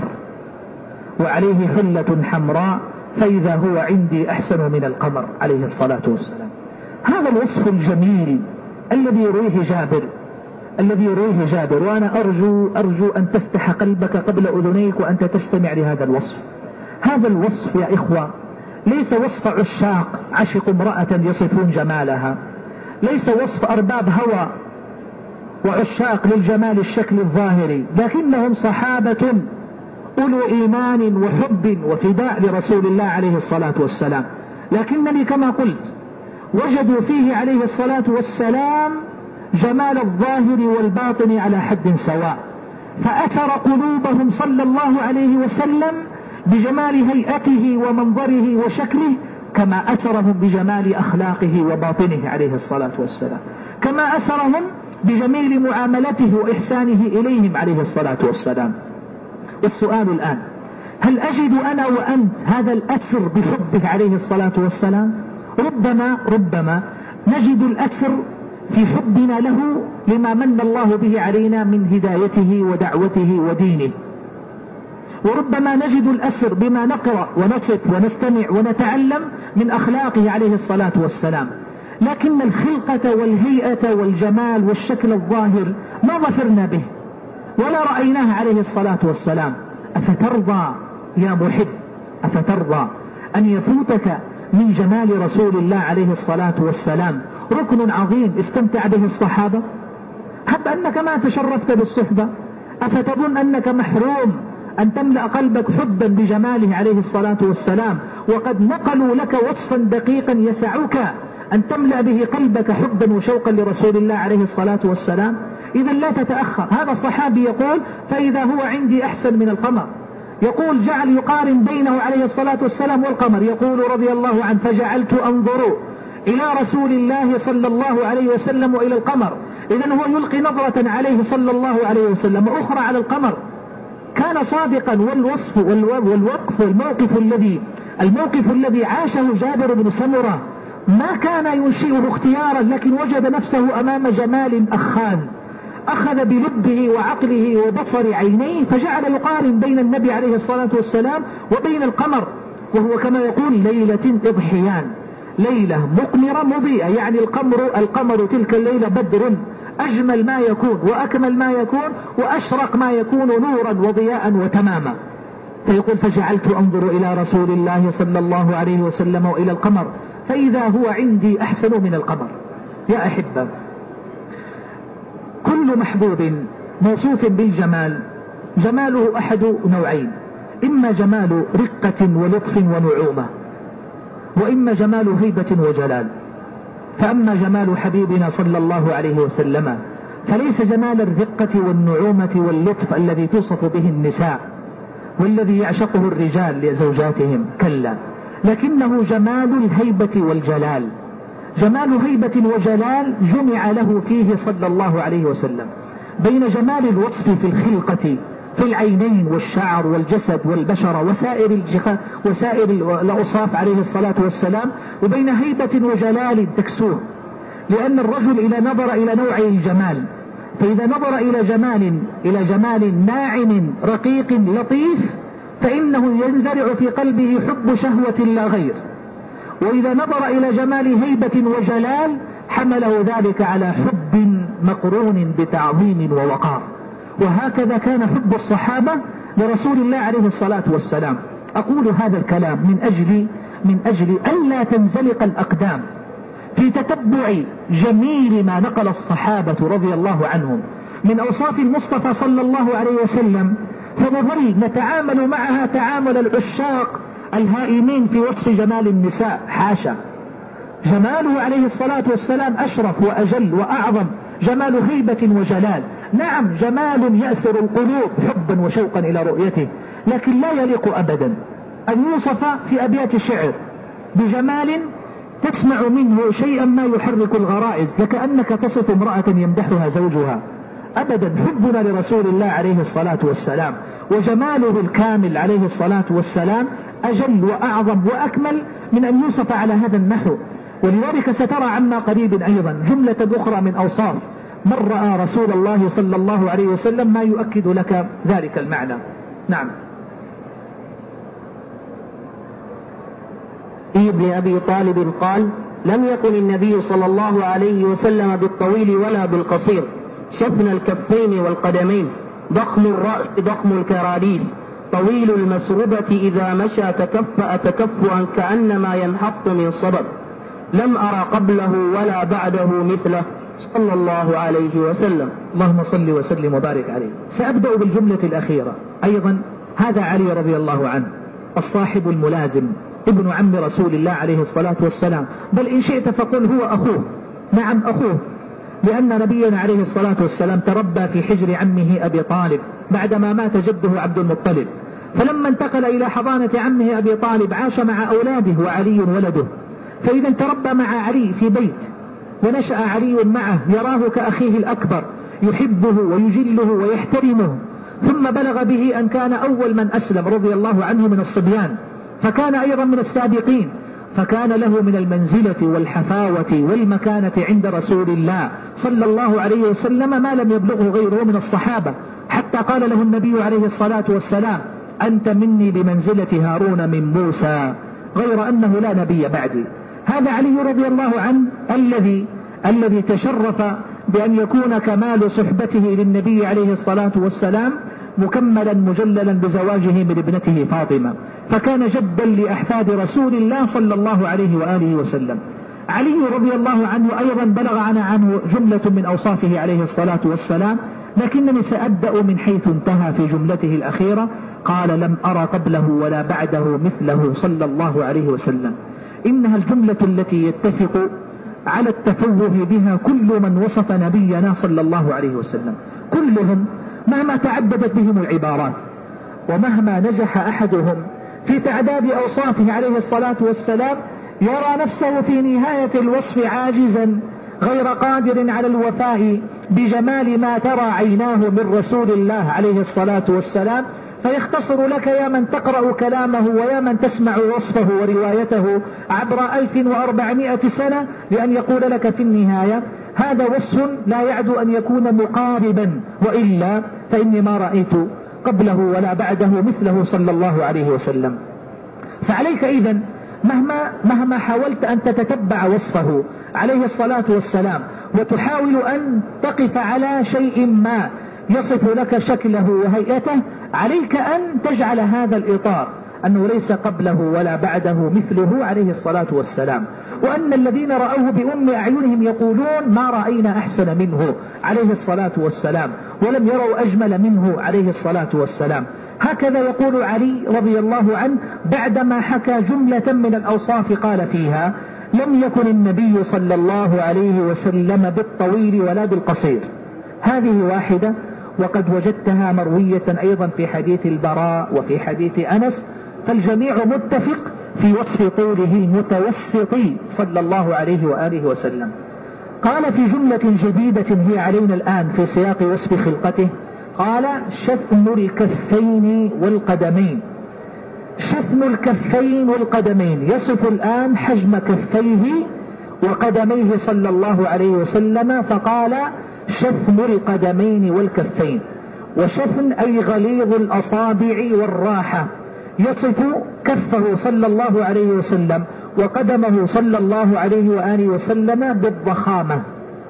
وعليه حلة حمراء فإذا هو عندي أحسن من القمر عليه الصلاة والسلام. هذا الوصف الجميل الذي يرويه جابر الذي يرويه جابر وأنا أرجو أرجو أن تفتح قلبك قبل أذنيك وأنت تستمع لهذا الوصف. هذا الوصف يا إخوة ليس وصف عشاق عشق امرأة يصفون جمالها، ليس وصف أرباب هوى وعشاق للجمال الشكل الظاهري، لكنهم صحابة أولو إيمان وحب وفداء لرسول الله عليه الصلاة والسلام، لكنني كما قلت وجدوا فيه عليه الصلاة والسلام جمال الظاهر والباطن على حد سواء، فأثر قلوبهم صلى الله عليه وسلم بجمال هيئته ومنظره وشكله كما أثرهم بجمال أخلاقه وباطنه عليه الصلاة والسلام، كما أثرهم بجميل معاملته وإحسانه إليهم عليه الصلاة والسلام. والسؤال الآن هل أجد أنا وأنت هذا الأثر بحبه عليه الصلاة والسلام؟ ربما ربما نجد الأثر في حبنا له لما من الله به علينا من هدايته ودعوته ودينه، وربما نجد الأثر بما نقرأ ونصف ونستمع ونتعلم من أخلاقه عليه الصلاة والسلام، لكن الخلقة والهيئة والجمال والشكل الظاهر ما ظفرنا به ولا رأيناه عليه الصلاة والسلام. أفترضى يا محب أفترضى أن يفوتك من جمال رسول الله عليه الصلاة والسلام ركن عظيم استمتع به الصحابة؟ حتى أنك ما تشرفت بالصحبة أفتظن أنك محروم أن تملأ قلبك حبا بجماله عليه الصلاة والسلام، وقد نقلوا لك وصفا دقيقا يسعك أن تملأ به قلبك حبا وشوقا لرسول الله عليه الصلاة والسلام؟ إذا لا تتأخر. هذا الصحابي يقول فإذا هو عندي أحسن من القمر، يقول جعل يقارن بينه عليه الصلاة والسلام والقمر، يقول رضي الله عنه فجعلت أنظر إلى رسول الله صلى الله عليه وسلم وإلى القمر. إذن هو يلقي نظرة عليه صلى الله عليه وسلم وأخرى على القمر. كان صادقا، والوصف والوقف والموقف الذي الموقف الذي عاشه جابر بن سمرة ما كان ينشئه اختيارا، لكن وجد نفسه أمام جمال أخان أخذ بلبه وعقله وبصر عينيه فجعل يقارن بين النبي عليه الصلاة والسلام وبين القمر، وهو كما يقول ليلة إضحيان، ليلة مقمرة مضيئة، يعني القمر القمر تلك الليلة بدر أجمل ما يكون وأكمل ما يكون وأشرق ما يكون نورا وضياء وتماما. فيقول فجعلت أنظر إلى رسول الله صلى الله عليه وسلم وإلى القمر فإذا هو عندي أحسن من القمر. يا أحبة، كل محبوب موصوف بالجمال جماله أحد نوعين، إما جمال رقة ولطف ونعومة، وإما جمال هيبة وجلال. فأما جمال حبيبنا صلى الله عليه وسلم فليس جمال الرقة والنعومة واللطف الذي توصف به النساء والذي يعشقه الرجال لزوجاتهم، كلا، لكنه جمال الهيبة والجلال، جمال هيبة وجلال جمع له فيه صلى الله عليه وسلم بين جمال الوصف في الخلقة في العينين والشعر والجسد والبشرة وسائر الجخ... وسائر الأوصاف عليه الصلاة والسلام، وبين هيبة وجلال تكسوه، لأن الرجل إذا نظر إلى نوعي الجمال، فإذا نظر إلى جمال إلى جمال ناعم رقيق لطيف فإنه ينزرع في قلبه حب شهوة لا غير، وإذا نظر إلى جمال هيبة وجلال حمله ذلك على حب مقرون بتعظيم ووقار. وهكذا كان حب الصحابة لرسول الله عليه الصلاة والسلام. أقول هذا الكلام من أجل من أجل أن لا تنزلق الأقدام في تتبع جميل ما نقل الصحابة رضي الله عنهم من أوصاف المصطفى صلى الله عليه وسلم، فنظل نتعامل معها تعامل العشاق الهائمين في وصف جمال النساء. حاشا، جماله عليه الصلاة والسلام أشرف وأجل وأعظم، جمال هيبة وجلال. نعم، جمال يأسر القلوب حبا وشوقا إلى رؤيته، لكن لا يليق أبدا أن يوصف في أبيات شعر بجمال تسمع منه شيئا ما يحرك الغرائز لكأنك تصف امرأة يمدحها زوجها. أبدا، حبنا لرسول الله عليه الصلاة والسلام وجماله الكامل عليه الصلاة والسلام أجل وأعظم وأكمل من أن يوصف على هذا النحو. ولذلك سترى عما قريب أيضا جملة أخرى من أوصاف من رأى رسول الله صلى الله عليه وسلم ما يؤكد لك ذلك المعنى. نعم. ابن أبي طالب قال: لم يكن النبي صلى الله عليه وسلم بالطويل ولا بالقصير، شفن الكفين والقدمين، ضخم الرأس ضخم الكراديس، طويل المسربة إذا مشى تكفأ تكفؤا كأنما ينحط من صبب، لم أرى قبله ولا بعده مثله صلى الله عليه وسلم. اللهم صل وسلم وبارك عليه. سأبدأ بالجملة الأخيرة. أيضا هذا علي رضي الله عنه الصاحب الملازم ابن عم رسول الله عليه الصلاة والسلام، بل إن شئت فقل هو أخوه. نعم أخوه، لأن نبينا عليه الصلاة والسلام تربى في حجر عمه أبي طالب بعدما مات جده عبد المطلب، فلما انتقل إلى حضانة عمه أبي طالب عاش مع أولاده وعلي ولده، فإذا تربى مع علي في بيت ونشأ علي معه يراه كأخيه الأكبر، يحبه ويجله ويحترمه، ثم بلغ به أن كان أول من أسلم رضي الله عنه من الصبيان، فكان أيضا من السابقين، فكان له من المنزلة والحفاوة والمكانة عند رسول الله صلى الله عليه وسلم ما لم يبلغه غيره من الصحابة، حتى قال له النبي عليه الصلاة والسلام: أنت مني بمنزلة هارون من موسى، غير أنه لا نبي بعدي. هذا علي رضي الله عنه الذي الذي تشرف بأن يكون كمال صحبته للنبي عليه الصلاة والسلام مكملا مجللا بزواجه من ابنته فاطمة، فكان جدا لأحفاد رسول الله صلى الله عليه وآله وسلم. علي رضي الله عنه أيضا بلغ عنا عنه جملة من أوصافه عليه الصلاة والسلام، لكنني سأبدأ من حيث انتهى في جملته الأخيرة. قال: لم أرى قبله ولا بعده مثله صلى الله عليه وسلم. إنها الجملة التي يتفق على التفوه بها كل من وصف نبينا صلى الله عليه وسلم، كلهم مهما تعددت بهم العبارات ومهما نجح أحدهم في تعداد أوصافه عليه الصلاة والسلام يرى نفسه في نهاية الوصف عاجزا غير قادر على الوفاء بجمال ما ترى عيناه من رسول الله عليه الصلاة والسلام، فيختصر لك يا من تقرأ كلامه ويا من تسمع وصفه وروايته عبر ألف وأربعمائة سنة لأن يقول لك في النهاية: هذا وصف لا يعد أن يكون مقاربا، وإلا فإني ما رأيت قبله ولا بعده مثله صلى الله عليه وسلم. فعليك إذن مهما, مهما حاولت أن تتتبع وصفه عليه الصلاة والسلام وتحاول أن تقف على شيء ما يصف لك شكله وهيئته، عليك أن تجعل هذا الإطار أنه ليس قبله ولا بعده مثله عليه الصلاة والسلام، وأن الذين رأوه بأم أعينهم يقولون: ما رأينا أحسن منه عليه الصلاة والسلام، ولم يروا أجمل منه عليه الصلاة والسلام. هكذا يقول علي رضي الله عنه بعدما حكى جملة من الأوصاف قال فيها: لم يكن النبي صلى الله عليه وسلم بالطويل ولا بالقصير. هذه واحدة، وقد وجدتها مروية أيضا في حديث البراء وفي حديث أنس، فالجميع متفق في وصف طوله المتوسط صلى الله عليه وآله وسلم. قال في جملة جديدة هي علينا الآن في سياق وصف خلقته، قال شثم الكفين والقدمين. شثم الكفين والقدمين، يصف الآن حجم كفيه وقدميه صلى الله عليه وسلم، فقال شثم القدمين والكفين. وشثم أي غليظ الأصابع والراحة، يصف كفه صلى الله عليه وسلم وقدمه صلى الله عليه وآله وسلم بالضخامة،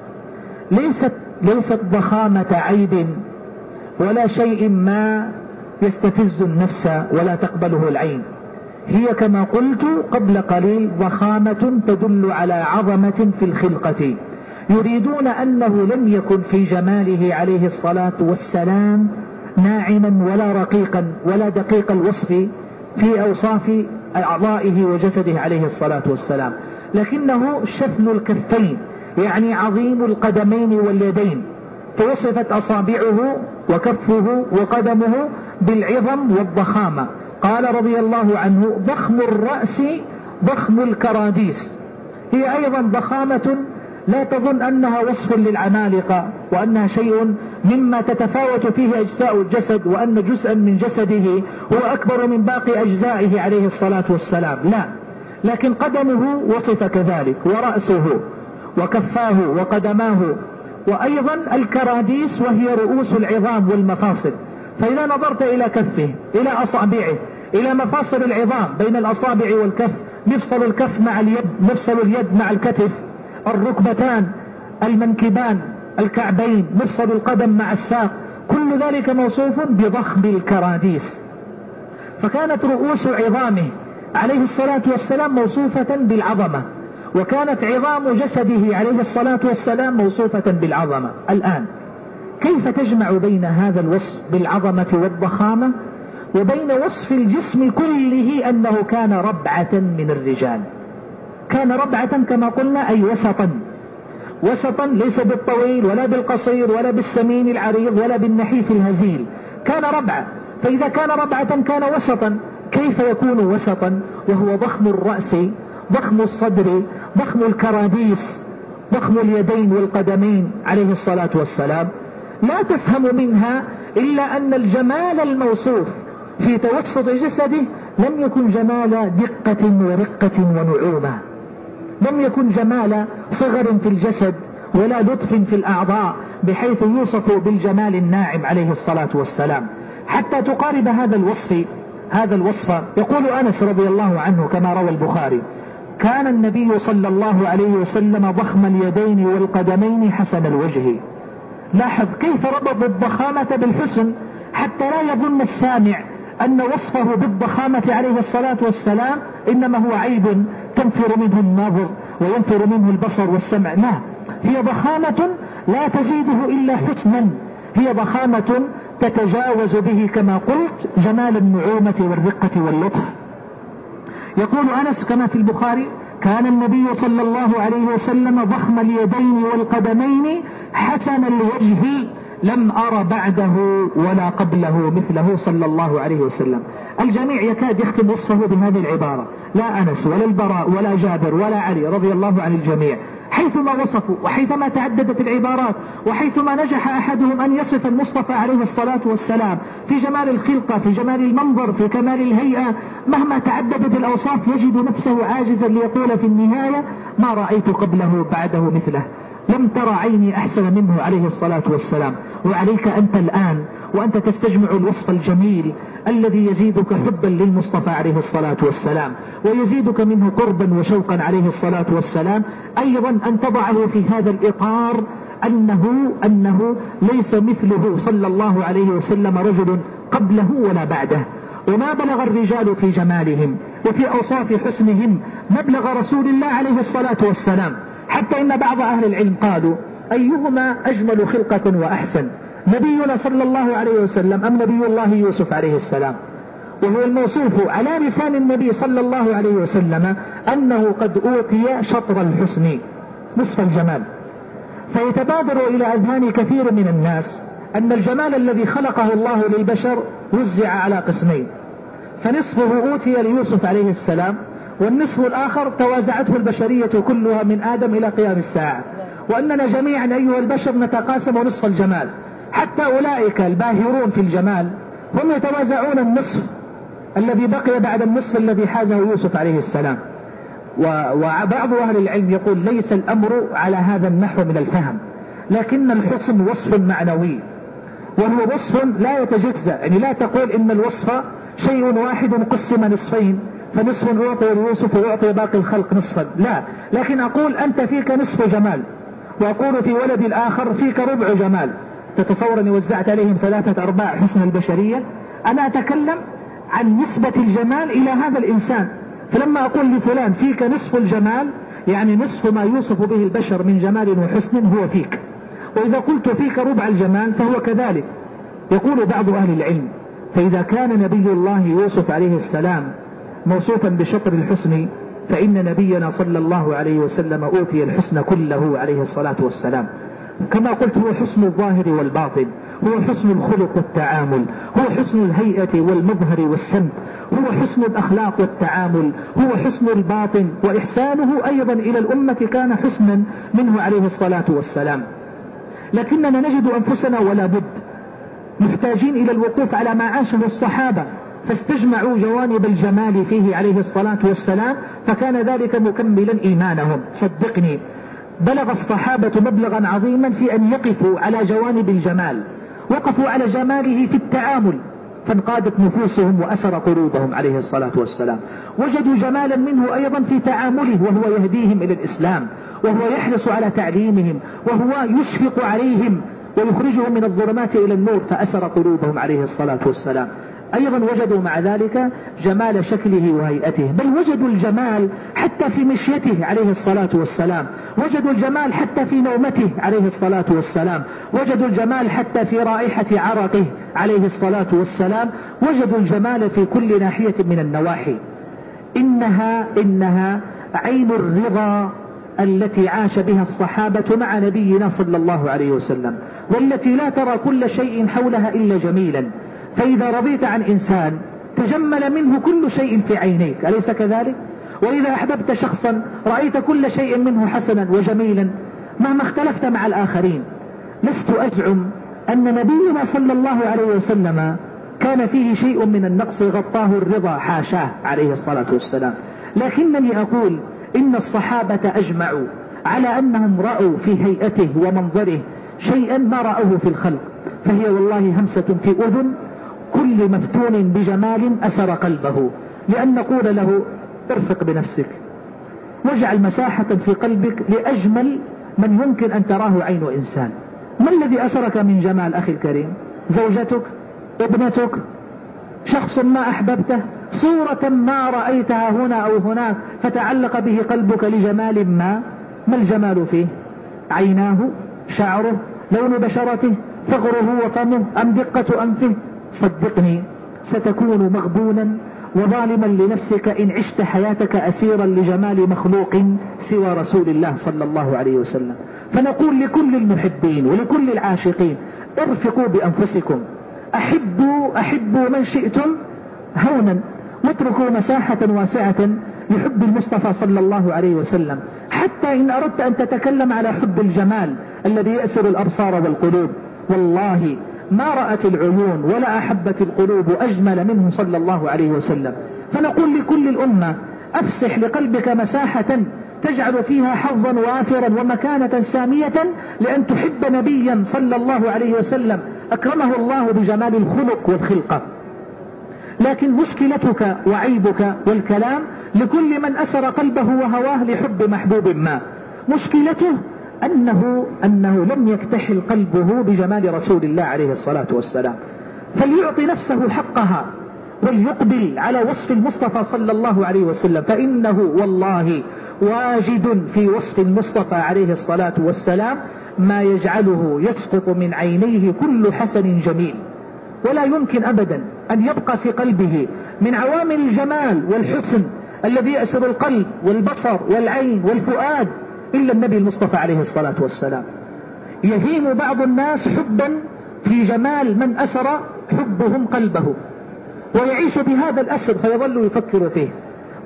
ليست ليست ضخامة عيب ولا شيء ما يستفز النفس ولا تقبله العين، هي كما قلت قبل قليل ضخامة تدل على عظمة في الخلقة. يريدون أنه لم يكن في جماله عليه الصلاة والسلام ناعما ولا رقيقا ولا دقيق الوصف في أوصاف أعضائه وجسده عليه الصلاة والسلام، لكنه شثن الكفين يعني عظيم القدمين واليدين، فوصفت أصابعه وكفه وقدمه بالعظم والضخامة. قال رضي الله عنه ضخم الرأس ضخم الكراديس، هي أيضا ضخامة لا تظن أنها وصف للعمالقة وأنها شيء مما تتفاوت فيه أجزاء الجسد وأن جزءا من جسده هو أكبر من باقي أجزائه عليه الصلاة والسلام، لا، لكن قدمه وصف كذلك ورأسه وكفاه وقدماه، وأيضا الكراديس وهي رؤوس العظام والمفاصل. فإذا نظرت إلى كفه إلى أصابعه إلى مفاصل العظام بين الأصابع والكف، مفصل الكف مع اليد، مفصل اليد مع الكتف، الركبتان، المنكبان، الكعبين، مفصل القدم مع الساق، كل ذلك موصوف بضخم الكراديس. فكانت رؤوس عظامه عليه الصلاة والسلام موصوفة بالعظمة، وكانت عظام جسده عليه الصلاة والسلام موصوفة بالعظمة. الآن كيف تجمع بين هذا الوصف بالعظمة والضخامة وبين وصف الجسم كله أنه كان ربعة من الرجال؟ كان ربعة كما قلنا أي وسطا، وسطا ليس بالطويل ولا بالقصير ولا بالسمين العريض ولا بالنحيف الهزيل، كان ربعة. فإذا كان ربعة كان وسطا، كيف يكون وسطا وهو ضخم الرأس ضخم الصدر ضخم الكراديس ضخم اليدين والقدمين عليه الصلاة والسلام؟ لا تفهم منها إلا أن الجمال الموصوف في توسط جسده لم يكن جمال دقة ورقة ونعومة، لم يكن جمال صغر في الجسد ولا لطف في الأعضاء بحيث يوصف بالجمال الناعم عليه الصلاة والسلام. حتى تقارب هذا الوصف هذا الوصف يقول أنس رضي الله عنه كما روى البخاري: كان النبي صلى الله عليه وسلم ضخم اليدين والقدمين حسن الوجه. لاحظ كيف ربط الضخامة بالحسن حتى لا يظن السامع أن وصفه بالضخامة عليه الصلاة والسلام إنما هو عيب تنفر منه الناظر وينفر منه البصر والسمع، لا، هي ضخامة لا تزيده إلا حسنا، هي ضخامة تتجاوز به كما قلت جمال النعومة والرقة واللطف. يقول أنس كما في البخاري: كان النبي صلى الله عليه وسلم ضخم اليدين والقدمين حسن الوجه لم أر بعده ولا قبله مثله صلى الله عليه وسلم. الجميع يكاد يختم وصفه بهذه العبارة، لا أنس ولا البراء ولا جابر ولا علي رضي الله عن الجميع، حيثما وصفوا وحيثما تعددت العبارات وحيثما نجح أحدهم أن يصف المصطفى عليه الصلاة والسلام في جمال الخلقة في جمال المنظر في كمال الهيئة، مهما تعددت الأوصاف يجد نفسه عاجزا ليقول في النهاية: ما رأيت قبله بعده مثله، لم ترى عيني أحسن منه عليه الصلاة والسلام. وعليك أنت الآن وأنت تستجمع الوصف الجميل الذي يزيدك حبا للمصطفى عليه الصلاة والسلام ويزيدك منه قربا وشوقا عليه الصلاة والسلام، أيضا أن تضعه في هذا الإطار أنه, أنه ليس مثله صلى الله عليه وسلم رجل قبله ولا بعده، وما بلغ الرجال في جمالهم وفي أوصاف حسنهم مبلغ رسول الله عليه الصلاة والسلام، حتى إن بعض أهل العلم قالوا: أيهما أجمل خلقة وأحسن، نبينا صلى الله عليه وسلم أم نبي الله يوسف عليه السلام؟ وهو الموصوف على لسان النبي صلى الله عليه وسلم أنه قد أوتي شطر الحسن نصف الجمال. فيتبادر إلى أذهان كثير من الناس أن الجمال الذي خلقه الله للبشر وزع على قسمين، فنصفه أوتي ليوسف عليه السلام والنصف الآخر توازعته البشرية كلها من آدم إلى قيام الساعة، وأننا جميعا أيها البشر نتقاسم نصف الجمال، حتى أولئك الباهرون في الجمال هم يتوازعون النصف الذي بقي بعد النصف الذي حازه يوسف عليه السلام. وبعض أهل العلم يقول ليس الأمر على هذا النحو من الفهم، لكن الحسن وصف معنوي، وهو وصف لا يتجزأ، يعني لا تقول إن الوصف شيء واحد قسم نصفين فنصف أعطي ليوسف وأعطي باقي الخلق نصفا، لا، لكن أقول أنت فيك نصف جمال، وأقول في ولد الآخر فيك ربع جمال. تتصور أني وزعت عليهم ثلاثة أرباع حسن البشرية؟ أنا أتكلم عن نسبة الجمال إلى هذا الإنسان، فلما أقول لفلان فيك نصف الجمال يعني نصف ما يوصف به البشر من جمال وحسن هو فيك، وإذا قلت فيك ربع الجمال فهو كذلك. يقول بعض أهل العلم فإذا كان نبي الله يوسف عليه السلام موصوفا بشطر الحسن، فإن نبينا صلى الله عليه وسلم أوتي الحسن كله عليه الصلاة والسلام. كما قلت هو حسن الظاهر والباطن، هو حسن الخلق والتعامل، هو حسن الهيئة والمظهر والسمت، هو حسن الأخلاق والتعامل، هو حسن الباطن، وإحسانه أيضا إلى الأمة كان حسنا منه عليه الصلاة والسلام. لكننا نجد أنفسنا ولا بد محتاجين إلى الوقوف على ما عاشه الصحابة، فاستجمعوا جوانب الجمال فيه عليه الصلاة والسلام، فكان ذلك مكملا إيمانهم. صدقني بلغ الصحابة مبلغا عظيما في أن يقفوا على جوانب الجمال، وقفوا على جماله في التعامل فانقادت نفوسهم وأسر قلوبهم عليه الصلاة والسلام. وجدوا جمالا منه أيضا في تعامله، وهو يهديهم إلى الإسلام، وهو يحرص على تعليمهم، وهو يشفق عليهم ويخرجهم من الظلمات إلى النور، فأسر قلوبهم عليه الصلاة والسلام. أيضا وجدوا مع ذلك جمال شكله وهيئته، بل وجدوا الجمال حتى في مشيته عليه الصلاة والسلام، وجدوا الجمال حتى في نومته عليه الصلاة والسلام، وجدوا الجمال حتى في رائحة عرقه عليه الصلاة والسلام، وجدوا الجمال في كل ناحية من النواحي. إنها, إنها عين الرضا التي عاش بها الصحابة مع نبينا صلى الله عليه وسلم، والتي لا ترى كل شيء حولها إلا جميلا. فإذا رضيت عن إنسان تجمل منه كل شيء في عينيك، أليس كذلك؟ وإذا أحببت شخصا رأيت كل شيء منه حسنا وجميلا مهما اختلفت مع الآخرين. لست أزعم أن نبينا صلى الله عليه وسلم كان فيه شيء من النقص غطاه الرضا، حاشاه عليه الصلاة والسلام، لكنني أقول إن الصحابة أجمعوا على أنهم رأوا في هيئته ومنظره شيئا ما رأوه في الخلق، فهي والله همسة في أذن كل مفتون بجمال أسر قلبه، لأن نقول له ارفق بنفسك واجعل مساحة في قلبك لأجمل من يمكن أن تراه عين إنسان. ما الذي أسرك من جمال أخي الكريم؟ زوجتك، ابنتك، شخص ما أحببته، صورة ما رأيتها هنا أو هناك فتعلق به قلبك لجمال ما. ما الجمال فيه؟ عيناه، شعره، لون بشرته، ثغره وفمه، أم دقة أنفه؟ صدقني ستكون مغبونا وظالما لنفسك إن عشت حياتك أسيرا لجمال مخلوق سوى رسول الله صلى الله عليه وسلم. فنقول لكل المحبين ولكل العاشقين ارفقوا بأنفسكم، أحبوا أحبوا من شئتم هونا، واتركوا مساحة واسعة لحب المصطفى صلى الله عليه وسلم. حتى إن أردت أن تتكلم على حب الجمال الذي يأسر الأبصار والقلوب، والله ما رأت العيون ولا أحبت القلوب أجمل منه صلى الله عليه وسلم. فنقول لكل الأمة أفسح لقلبك مساحة تجعل فيها حظا وافرا ومكانة سامية لأن تحب نبيا صلى الله عليه وسلم أكرمه الله بجمال الخلق والخلقة. لكن مشكلتك وعيبك والكلام لكل من أسر قلبه وهواه لحب محبوب ما، مشكلته أنه, أنه لم يكتحل قلبه بجمال رسول الله عليه الصلاة والسلام. فليعطي نفسه حقها وليقبل على وصف المصطفى صلى الله عليه وسلم، فإنه والله واجد في وصف المصطفى عليه الصلاة والسلام ما يجعله يسقط من عينيه كل حسن جميل. ولا يمكن أبدا أن يبقى في قلبه من عوامل الجمال والحسن الذي يأسر القلب والبصر والعين والفؤاد إلا النبي المصطفى عليه الصلاة والسلام. يهيم بعض الناس حبا في جمال من أسر حبهم قلبه، ويعيش بهذا الأسر فيظل يفكر فيه،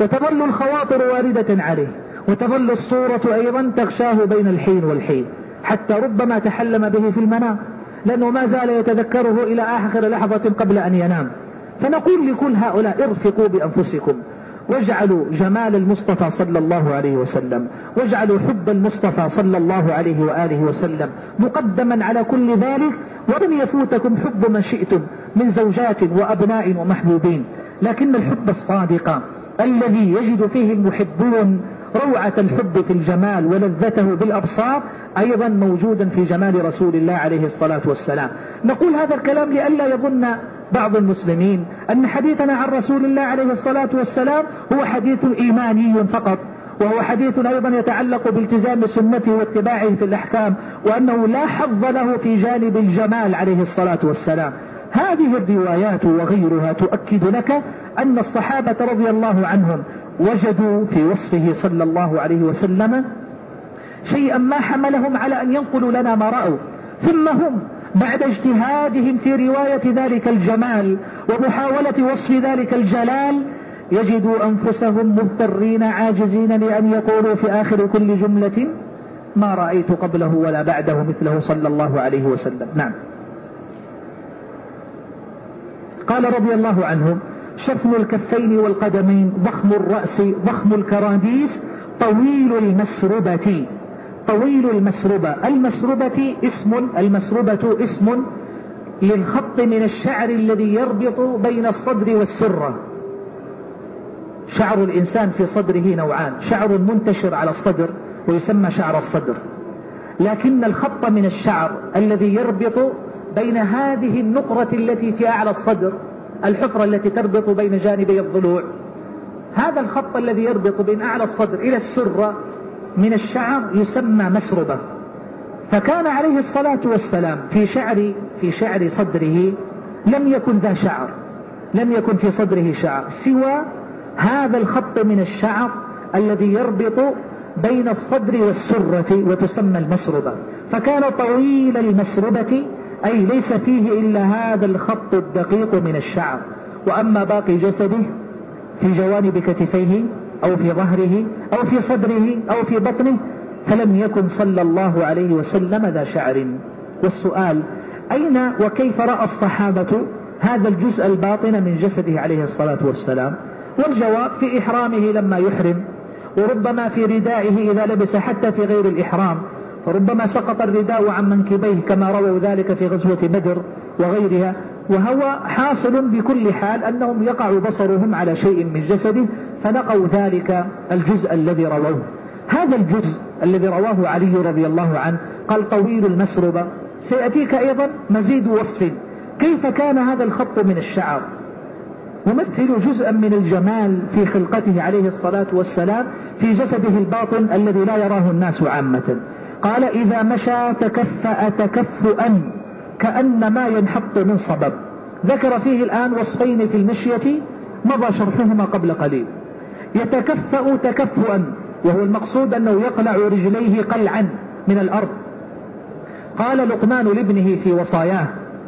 وتظل الخواطر واردة عليه، وتظل الصورة أيضا تغشاه بين الحين والحين، حتى ربما تحلم به في المنام، لأنه ما زال يتذكره إلى آخر لحظة قبل أن ينام. فنقول لكل هؤلاء ارفقوا بأنفسكم، واجعلوا جمال المصطفى صلى الله عليه وسلم، واجعلوا حب المصطفى صلى الله عليه وآله وسلم مقدما على كل ذلك، ولن يفوتكم حب ما شئتم من زوجات وأبناء ومحبوبين، لكن الحب الصادق الذي يجد فيه المحبون روعة الحب في الجمال ولذته بالأبصار أيضا موجودا في جمال رسول الله عليه الصلاة والسلام. نقول هذا الكلام لئلا يظن بعض المسلمين أن حديثنا عن رسول الله عليه الصلاة والسلام هو حديث إيماني فقط، وهو حديث أيضا يتعلق بالتزام سنته واتباعه في الأحكام، وأنه لا حظ له في جانب الجمال عليه الصلاة والسلام. هذه الروايات وغيرها تؤكد لك أن الصحابة رضي الله عنهم وجدوا في وصفه صلى الله عليه وسلم شيئا ما حملهم على أن ينقلوا لنا ما رأوا، ثم هم بعد اجتهادهم في رواية ذلك الجمال ومحاولة وصف ذلك الجلال يجدوا أنفسهم مضطرين عاجزين لأن يقولوا في آخر كل جملة ما رأيت قبله ولا بعده مثله صلى الله عليه وسلم. نعم. قال رضي الله عنه: شفن الكفين والقدمين، ضخم الرأس، ضخم الكراديس، طويل المسربة. طويل المسربة، المسربة اسم المسربة اسم للخط من الشعر الذي يربط بين الصدر والسرة. شعر الإنسان في صدره نوعان: شعر منتشر على الصدر ويسمى شعر الصدر، لكن الخط من الشعر الذي يربط بين هذه النقرة التي في أعلى الصدر، الحفرة التي تربط بين جانبي الضلوع، هذا الخط الذي يربط بين أعلى الصدر إلى السرة من الشعر يسمى مسربة. فكان عليه الصلاة والسلام في شعر في شعر صدره لم يكن ذا شعر، لم يكن في صدره شعر سوى هذا الخط من الشعر الذي يربط بين الصدر والسرة وتسمى المسربة. فكان طويل المسربة، أي ليس فيه إلا هذا الخط الدقيق من الشعر، وأما باقي جسده في جوانب كتفيه أو في ظهره أو في صدره أو في بطنه فلم يكن صلى الله عليه وسلم ذا شعر. والسؤال: أين وكيف رأى الصحابة هذا الجزء الباطن من جسده عليه الصلاة والسلام؟ والجواب: في إحرامه لما يحرم، وربما في ردائه إذا لبس حتى في غير الإحرام، فربما سقط الرداء عن منكبيه كما رووا ذلك في غزوة بدر وغيرها. وهو حاصل بكل حال أنهم يقع بصرهم على شيء من جسده فنقوا ذلك الجزء الذي رووه. هذا الجزء الذي رواه علي رضي الله عنه قال طويل المسربة. سيأتيك أيضا مزيد وصف كيف كان هذا الخط من الشعر يمثل جزءا من الجمال في خلقته عليه الصلاة والسلام في جسده الباطن الذي لا يراه الناس عامة. قال: إذا مشى تكفأ تكفؤا كأنما ينحط من صبب. ذكر فيه الآن وصفين في المشية مضى شرحهما قبل قليل. يتكفأ تكفؤا، وهو المقصود أنه يقلع رجليه قلعا من الأرض. قال لقمان لابنه في وصاياه: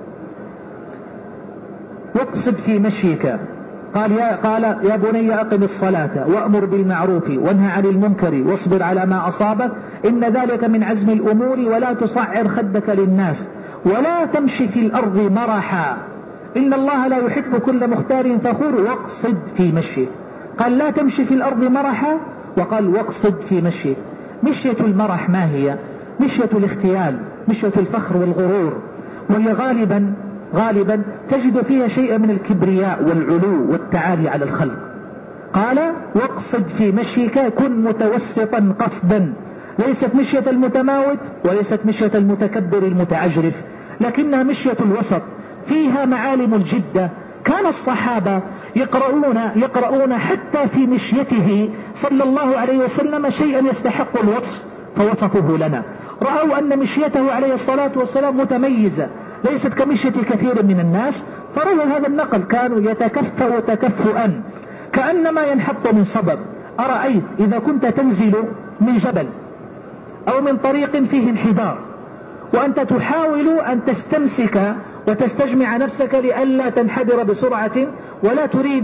واقصد في مشيك. قال يا, قال يا بني أقم الصلاة وأمر بالمعروف وانهى عن المنكر واصبر على ما أصابك إن ذلك من عزم الأمور ولا تصعر خدك للناس ولا تمشي في الأرض مرحا إن الله لا يحب كل مختار فخور واقصد في مشيك. قال لا تمشي في الأرض مرحا، وقال واقصد في مشيك. مشية المرح ما هي؟ مشية الاختيال، مشية الفخر والغرور، وهي غالبا غالبا تجد فيها شيء من الكبرياء والعلو والتعالي على الخلق. قال واقصد في مشيك، كن متوسطا قصدا، ليست مشية المتماوت وليست مشية المتكبر المتعجرف، لكنها مشية الوسط فيها معالم الجدة. كان الصحابة يقرؤون, يقرؤون حتى في مشيته صلى الله عليه وسلم شيئا يستحق الوصف فوصفه لنا. رأوا أن مشيته عليه الصلاة والسلام متميزة ليست كمشية كثير من الناس، فرأوا هذا النقل: كانوا يتكفأ تكفؤا كأنما ينحط من صبب. أرأيت إذا كنت تنزل من جبل أو من طريق فيه انحدار وأنت تحاول أن تستمسك وتستجمع نفسك لئلا تنحدر بسرعة ولا تريد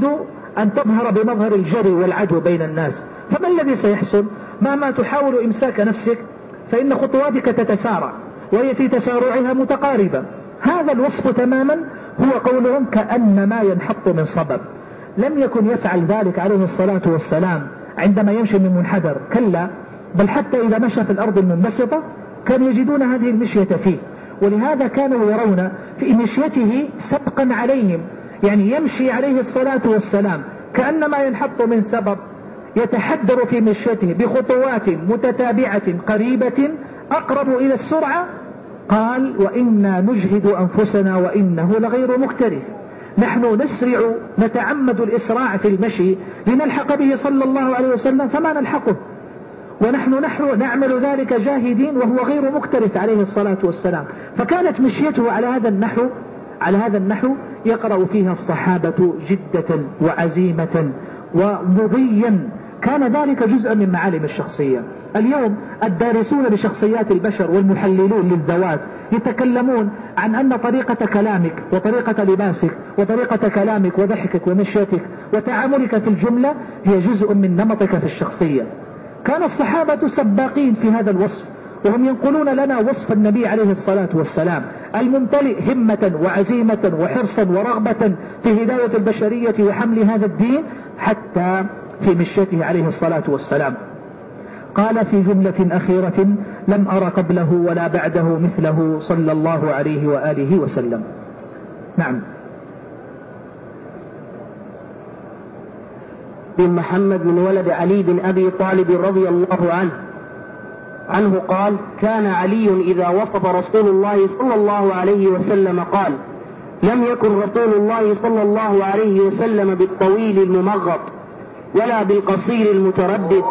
أن تظهر بمظهر الجري والعدو بين الناس، فما الذي سيحصل؟ مهما تحاول إمساك نفسك فإن خطواتك تتسارع، وهي في تسارعها متقاربة. هذا الوصف تماما هو قولهم كأنما ينحط من صبب. لم يكن يفعل ذلك عليه الصلاة والسلام عندما يمشي من منحدر، كلا، بل حتى إذا مشى في الأرض المنبسطة كانوا يجدون هذه المشية فيه، ولهذا كانوا يرون في مشيته سبقا عليهم، يعني يمشي عليه الصلاة والسلام كأنما ينحط من سبب، يتحدر في مشيته بخطوات متتابعة قريبة أقرب إلى السرعة. قال: وإنا نجهد أنفسنا وإنه لغير مكترث. نحن نسرع، نتعمد الإسراع في المشي لنلحق به صلى الله عليه وسلم، فما نلحقه، ونحن نحن نعمل ذلك جاهدين وهو غير مكترث عليه الصلاة والسلام. فكانت مشيته على هذا النحو على هذا النحو يقرأ فيها الصحابة جدة وعزيمة ومضيا. كان ذلك جزءا من معالم الشخصية. اليوم الدارسون لشخصيات البشر والمحللون للذوات يتكلمون عن أن طريقة كلامك وطريقة لباسك وطريقة كلامك وضحكك ومشيتك وتعاملك في الجملة هي جزء من نمطك في الشخصية. كان الصحابة سباقين في هذا الوصف، وهم ينقلون لنا وصف النبي عليه الصلاة والسلام الممتلئ همة وعزيمة وحرصا ورغبة في هداية البشرية وحمل هذا الدين حتى في مشيته عليه الصلاة والسلام. قال في جملة أخيرة: لم أر قبله ولا بعده مثله صلى الله عليه وآله وسلم. نعم. بن محمد من ولد علي بن أبي طالب رضي الله عنه عنه قال: كان علي إذا وصف رسول الله صلى الله عليه وسلم قال: لم يكن رسول الله صلى الله عليه وسلم بالطويل الممغط ولا بالقصير المتردد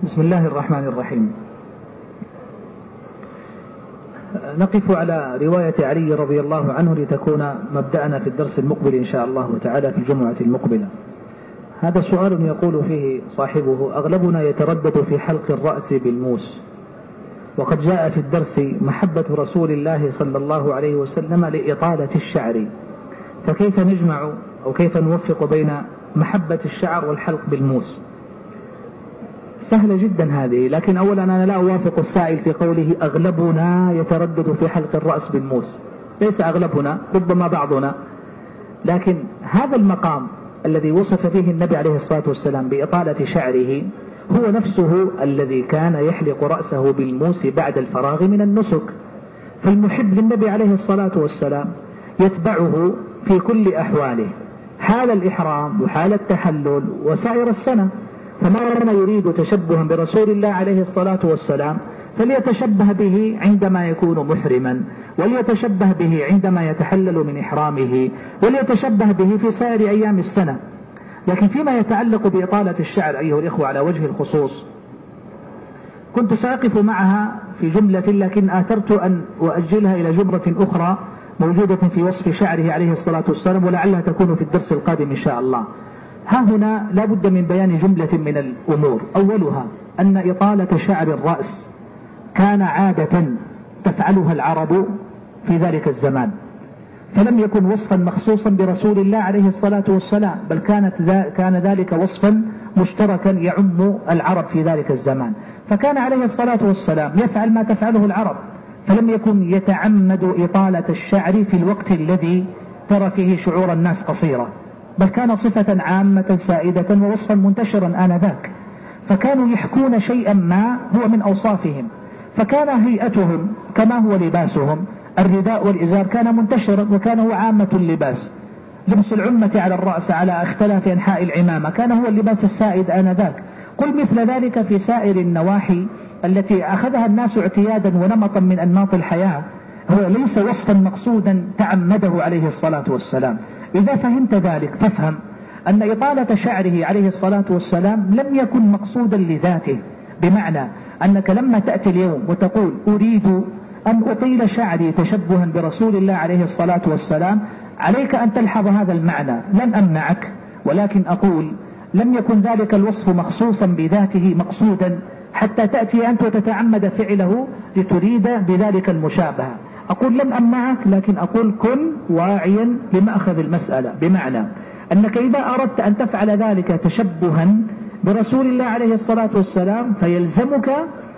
بسم الله الرحمن الرحيم. نقف على رواية علي رضي الله عنه لتكون مبدأنا في الدرس المقبل إن شاء الله تعالى في الجمعة المقبلة. هذا سؤال يقول فيه صاحبه: أغلبنا يتردد في حلق الرأس بالموس، وقد جاء في الدرس محبة رسول الله صلى الله عليه وسلم لإطالة الشعر، فكيف نجمع أو كيف نوفق بين محبة الشعر والحلق بالموس؟ سهلة جدا هذه، لكن أولا أنا لا أوافق السائل في قوله أغلبنا يتردد في حلق الرأس بالموس. ليس أغلبنا، ربما بعضنا، لكن هذا المقام الذي وصف فيه النبي عليه الصلاة والسلام بإطالة شعره هو نفسه الذي كان يحلق رأسه بالموس بعد الفراغ من النسك. فالمحب للنبي عليه الصلاة والسلام يتبعه في كل أحواله، حال الإحرام وحال التحلل وسائر السنة، فما كان يريد تشبها برسول الله عليه الصلاة والسلام فليتشبه به عندما يكون محرما، وليتشبه به عندما يتحلل من إحرامه، وليتشبه به في سائر أيام السنة. لكن فيما يتعلق بإطالة الشعر أيها الإخوة على وجه الخصوص، كنت سأقف معها في جملة، لكن آثرت أن أؤجلها إلى جملة أخرى موجودة في وصف شعره عليه الصلاة والسلام، ولعلها تكون في الدرس القادم إن شاء الله. ها هنا لا بد من بيان جملة من الأمور. أولها أن إطالة شعر الرأس كان عادة تفعلها العرب في ذلك الزمان، فلم يكن وصفا مخصوصا برسول الله عليه الصلاة والسلام، بل كانت كان ذلك وصفا مشتركا يعم العرب في ذلك الزمان. فكان عليه الصلاة والسلام يفعل ما تفعله العرب، فلم يكن يتعمد إطالة الشعر في الوقت الذي ترى فيه شعور الناس قصيرة، بل كان صفة عامة سائدة ووصفا منتشرا آنذاك. فكانوا يحكون شيئا ما هو من أوصافهم، فكان هيئتهم كما هو لباسهم، الرداء والإزار كان منتشرا وكان هو عامة اللباس. لبس العمة على الرأس على اختلاف أنحاء العمامة كان هو اللباس السائد آنذاك. قل مثل ذلك في سائر النواحي التي أخذها الناس اعتيادا ونمطا من أنماط الحياة، هو ليس وصفا مقصودا تعمده عليه الصلاة والسلام. إذا فهمت ذلك فافهم أن إطالة شعره عليه الصلاة والسلام لم يكن مقصودا لذاته، بمعنى أنك لما تأتي اليوم وتقول أريد أن أطيل شعري تشبها برسول الله عليه الصلاة والسلام، عليك أن تلحظ هذا المعنى، لن أمنعك، ولكن أقول لم يكن ذلك الوصف مخصوصا بذاته مقصودا حتى تأتي أنت وتتعمد فعله لتريد بذلك المشابهة. أقول لن أمنعك، لكن أقول كن واعيا لمأخذ المسألة، بمعنى أنك إذا أردت أن تفعل ذلك تشبها برسول الله عليه الصلاة والسلام فيلزمك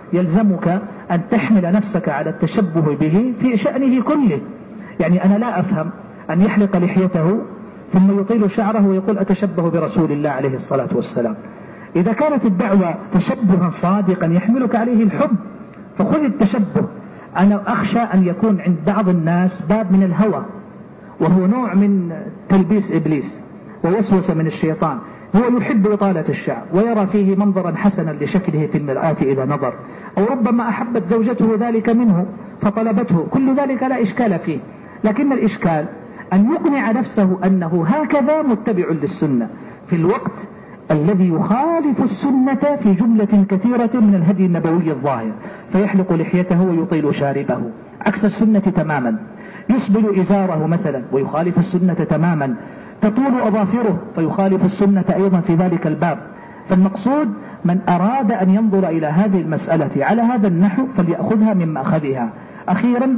يلزمك أن تحمل نفسك على التشبه به في شأنه كله. يعني أنا لا أفهم أن يحلق لحيته ثم يطيل شعره ويقول أتشبه برسول الله عليه الصلاة والسلام. إذا كانت الدعوة تشبها صادقا يحملك عليه الحب فخذ التشبه. أنا أخشى أن يكون عند بعض الناس باب من الهوى، وهو نوع من تلبيس إبليس ووسوسة من الشيطان. هو يحب إطالة الشعر ويرى فيه منظرا حسنا لشكله في المرآة إذا نظر، أو ربما أحبت زوجته ذلك منه فطلبته، كل ذلك لا إشكال فيه. لكن الإشكال أن يقنع نفسه أنه هكذا متبع للسنة في الوقت الذي يخالف السنة في جملة كثيرة من الهدي النبوي الظاهر، فيحلق لحيته ويطيل شاربه عكس السنة تماما، يسبل إزاره مثلا ويخالف السنة تماما، تطول أظافره فيخالف السنة أيضا في ذلك الباب. فالمقصود من أراد أن ينظر إلى هذه المسألة على هذا النحو فليأخذها من مأخذها. أخيرا،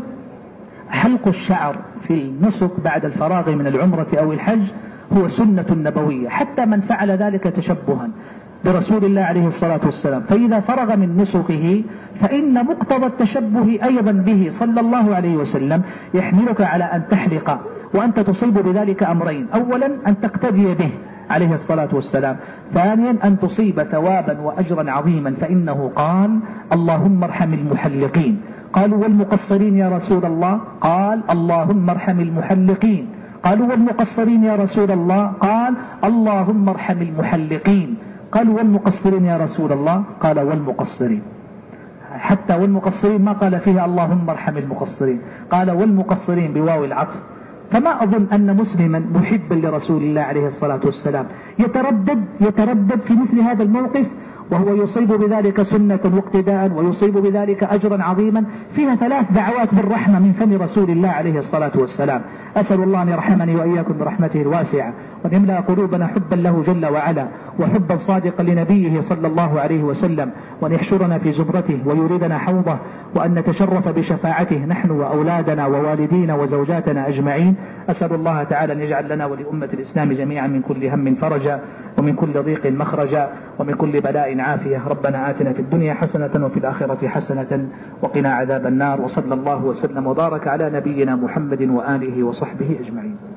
حلق الشعر في النسك بعد الفراغ من العمرة أو الحج هو سنة نبوية، حتى من فعل ذلك تشبها برسول الله عليه الصلاة والسلام، فإذا فرغ من نسكه فإن مقتضى التشبه أيضا به صلى الله عليه وسلم يحملك على أن تحلق، وأنت تصيب بذلك أمرين: أولا أن تقتدي به عليه الصلاة والسلام، ثانيا أن تصيب ثوابا وأجرا عظيما، فإنه قال اللهم ارحم المحلقين. قالوا والمقصرين يا رسول الله؟ قال اللهم ارحم المحلقين. قالوا والمقصرين يا رسول الله؟ قال اللهم ارحم المحلقين. قالوا والمقصرين يا رسول الله؟ قال والمقصرين. حتى والمقصرين ما قال فيها اللهم ارحم المقصرين، قال والمقصرين بواو العطف. فما أظن أن مسلما محبا لرسول الله عليه الصلاة والسلام يتردد يتردد في مثل هذا الموقف وهو يصيب بذلك سنة واقتداء ويصيب بذلك أجرا عظيما. فيها ثلاث دعوات بالرحمة من فم رسول الله عليه الصلاة والسلام. أسأل الله أن يرحمني وإياكم برحمته الواسعة، وأن يملأ قلوبنا حبا له جل وعلا وحبا صادقا لنبيه صلى الله عليه وسلم، وأن يحشرنا في زمرته ويريدنا حوضه، وأن نتشرف بشفاعته نحن وأولادنا ووالدينا وزوجاتنا أجمعين. أسأل الله تعالى أن يجعل لنا ولأمة الإسلام جميعا من كل هم فرجا، ومن كل ضيق مخرجا، ومن كل بلاء عافية. ربنا آتنا في الدنيا حسنة وفي الآخرة حسنة وقنا عذاب النار. وصلى الله وسلم وبارك على نبينا محمد وآله وصحبه أجمعين.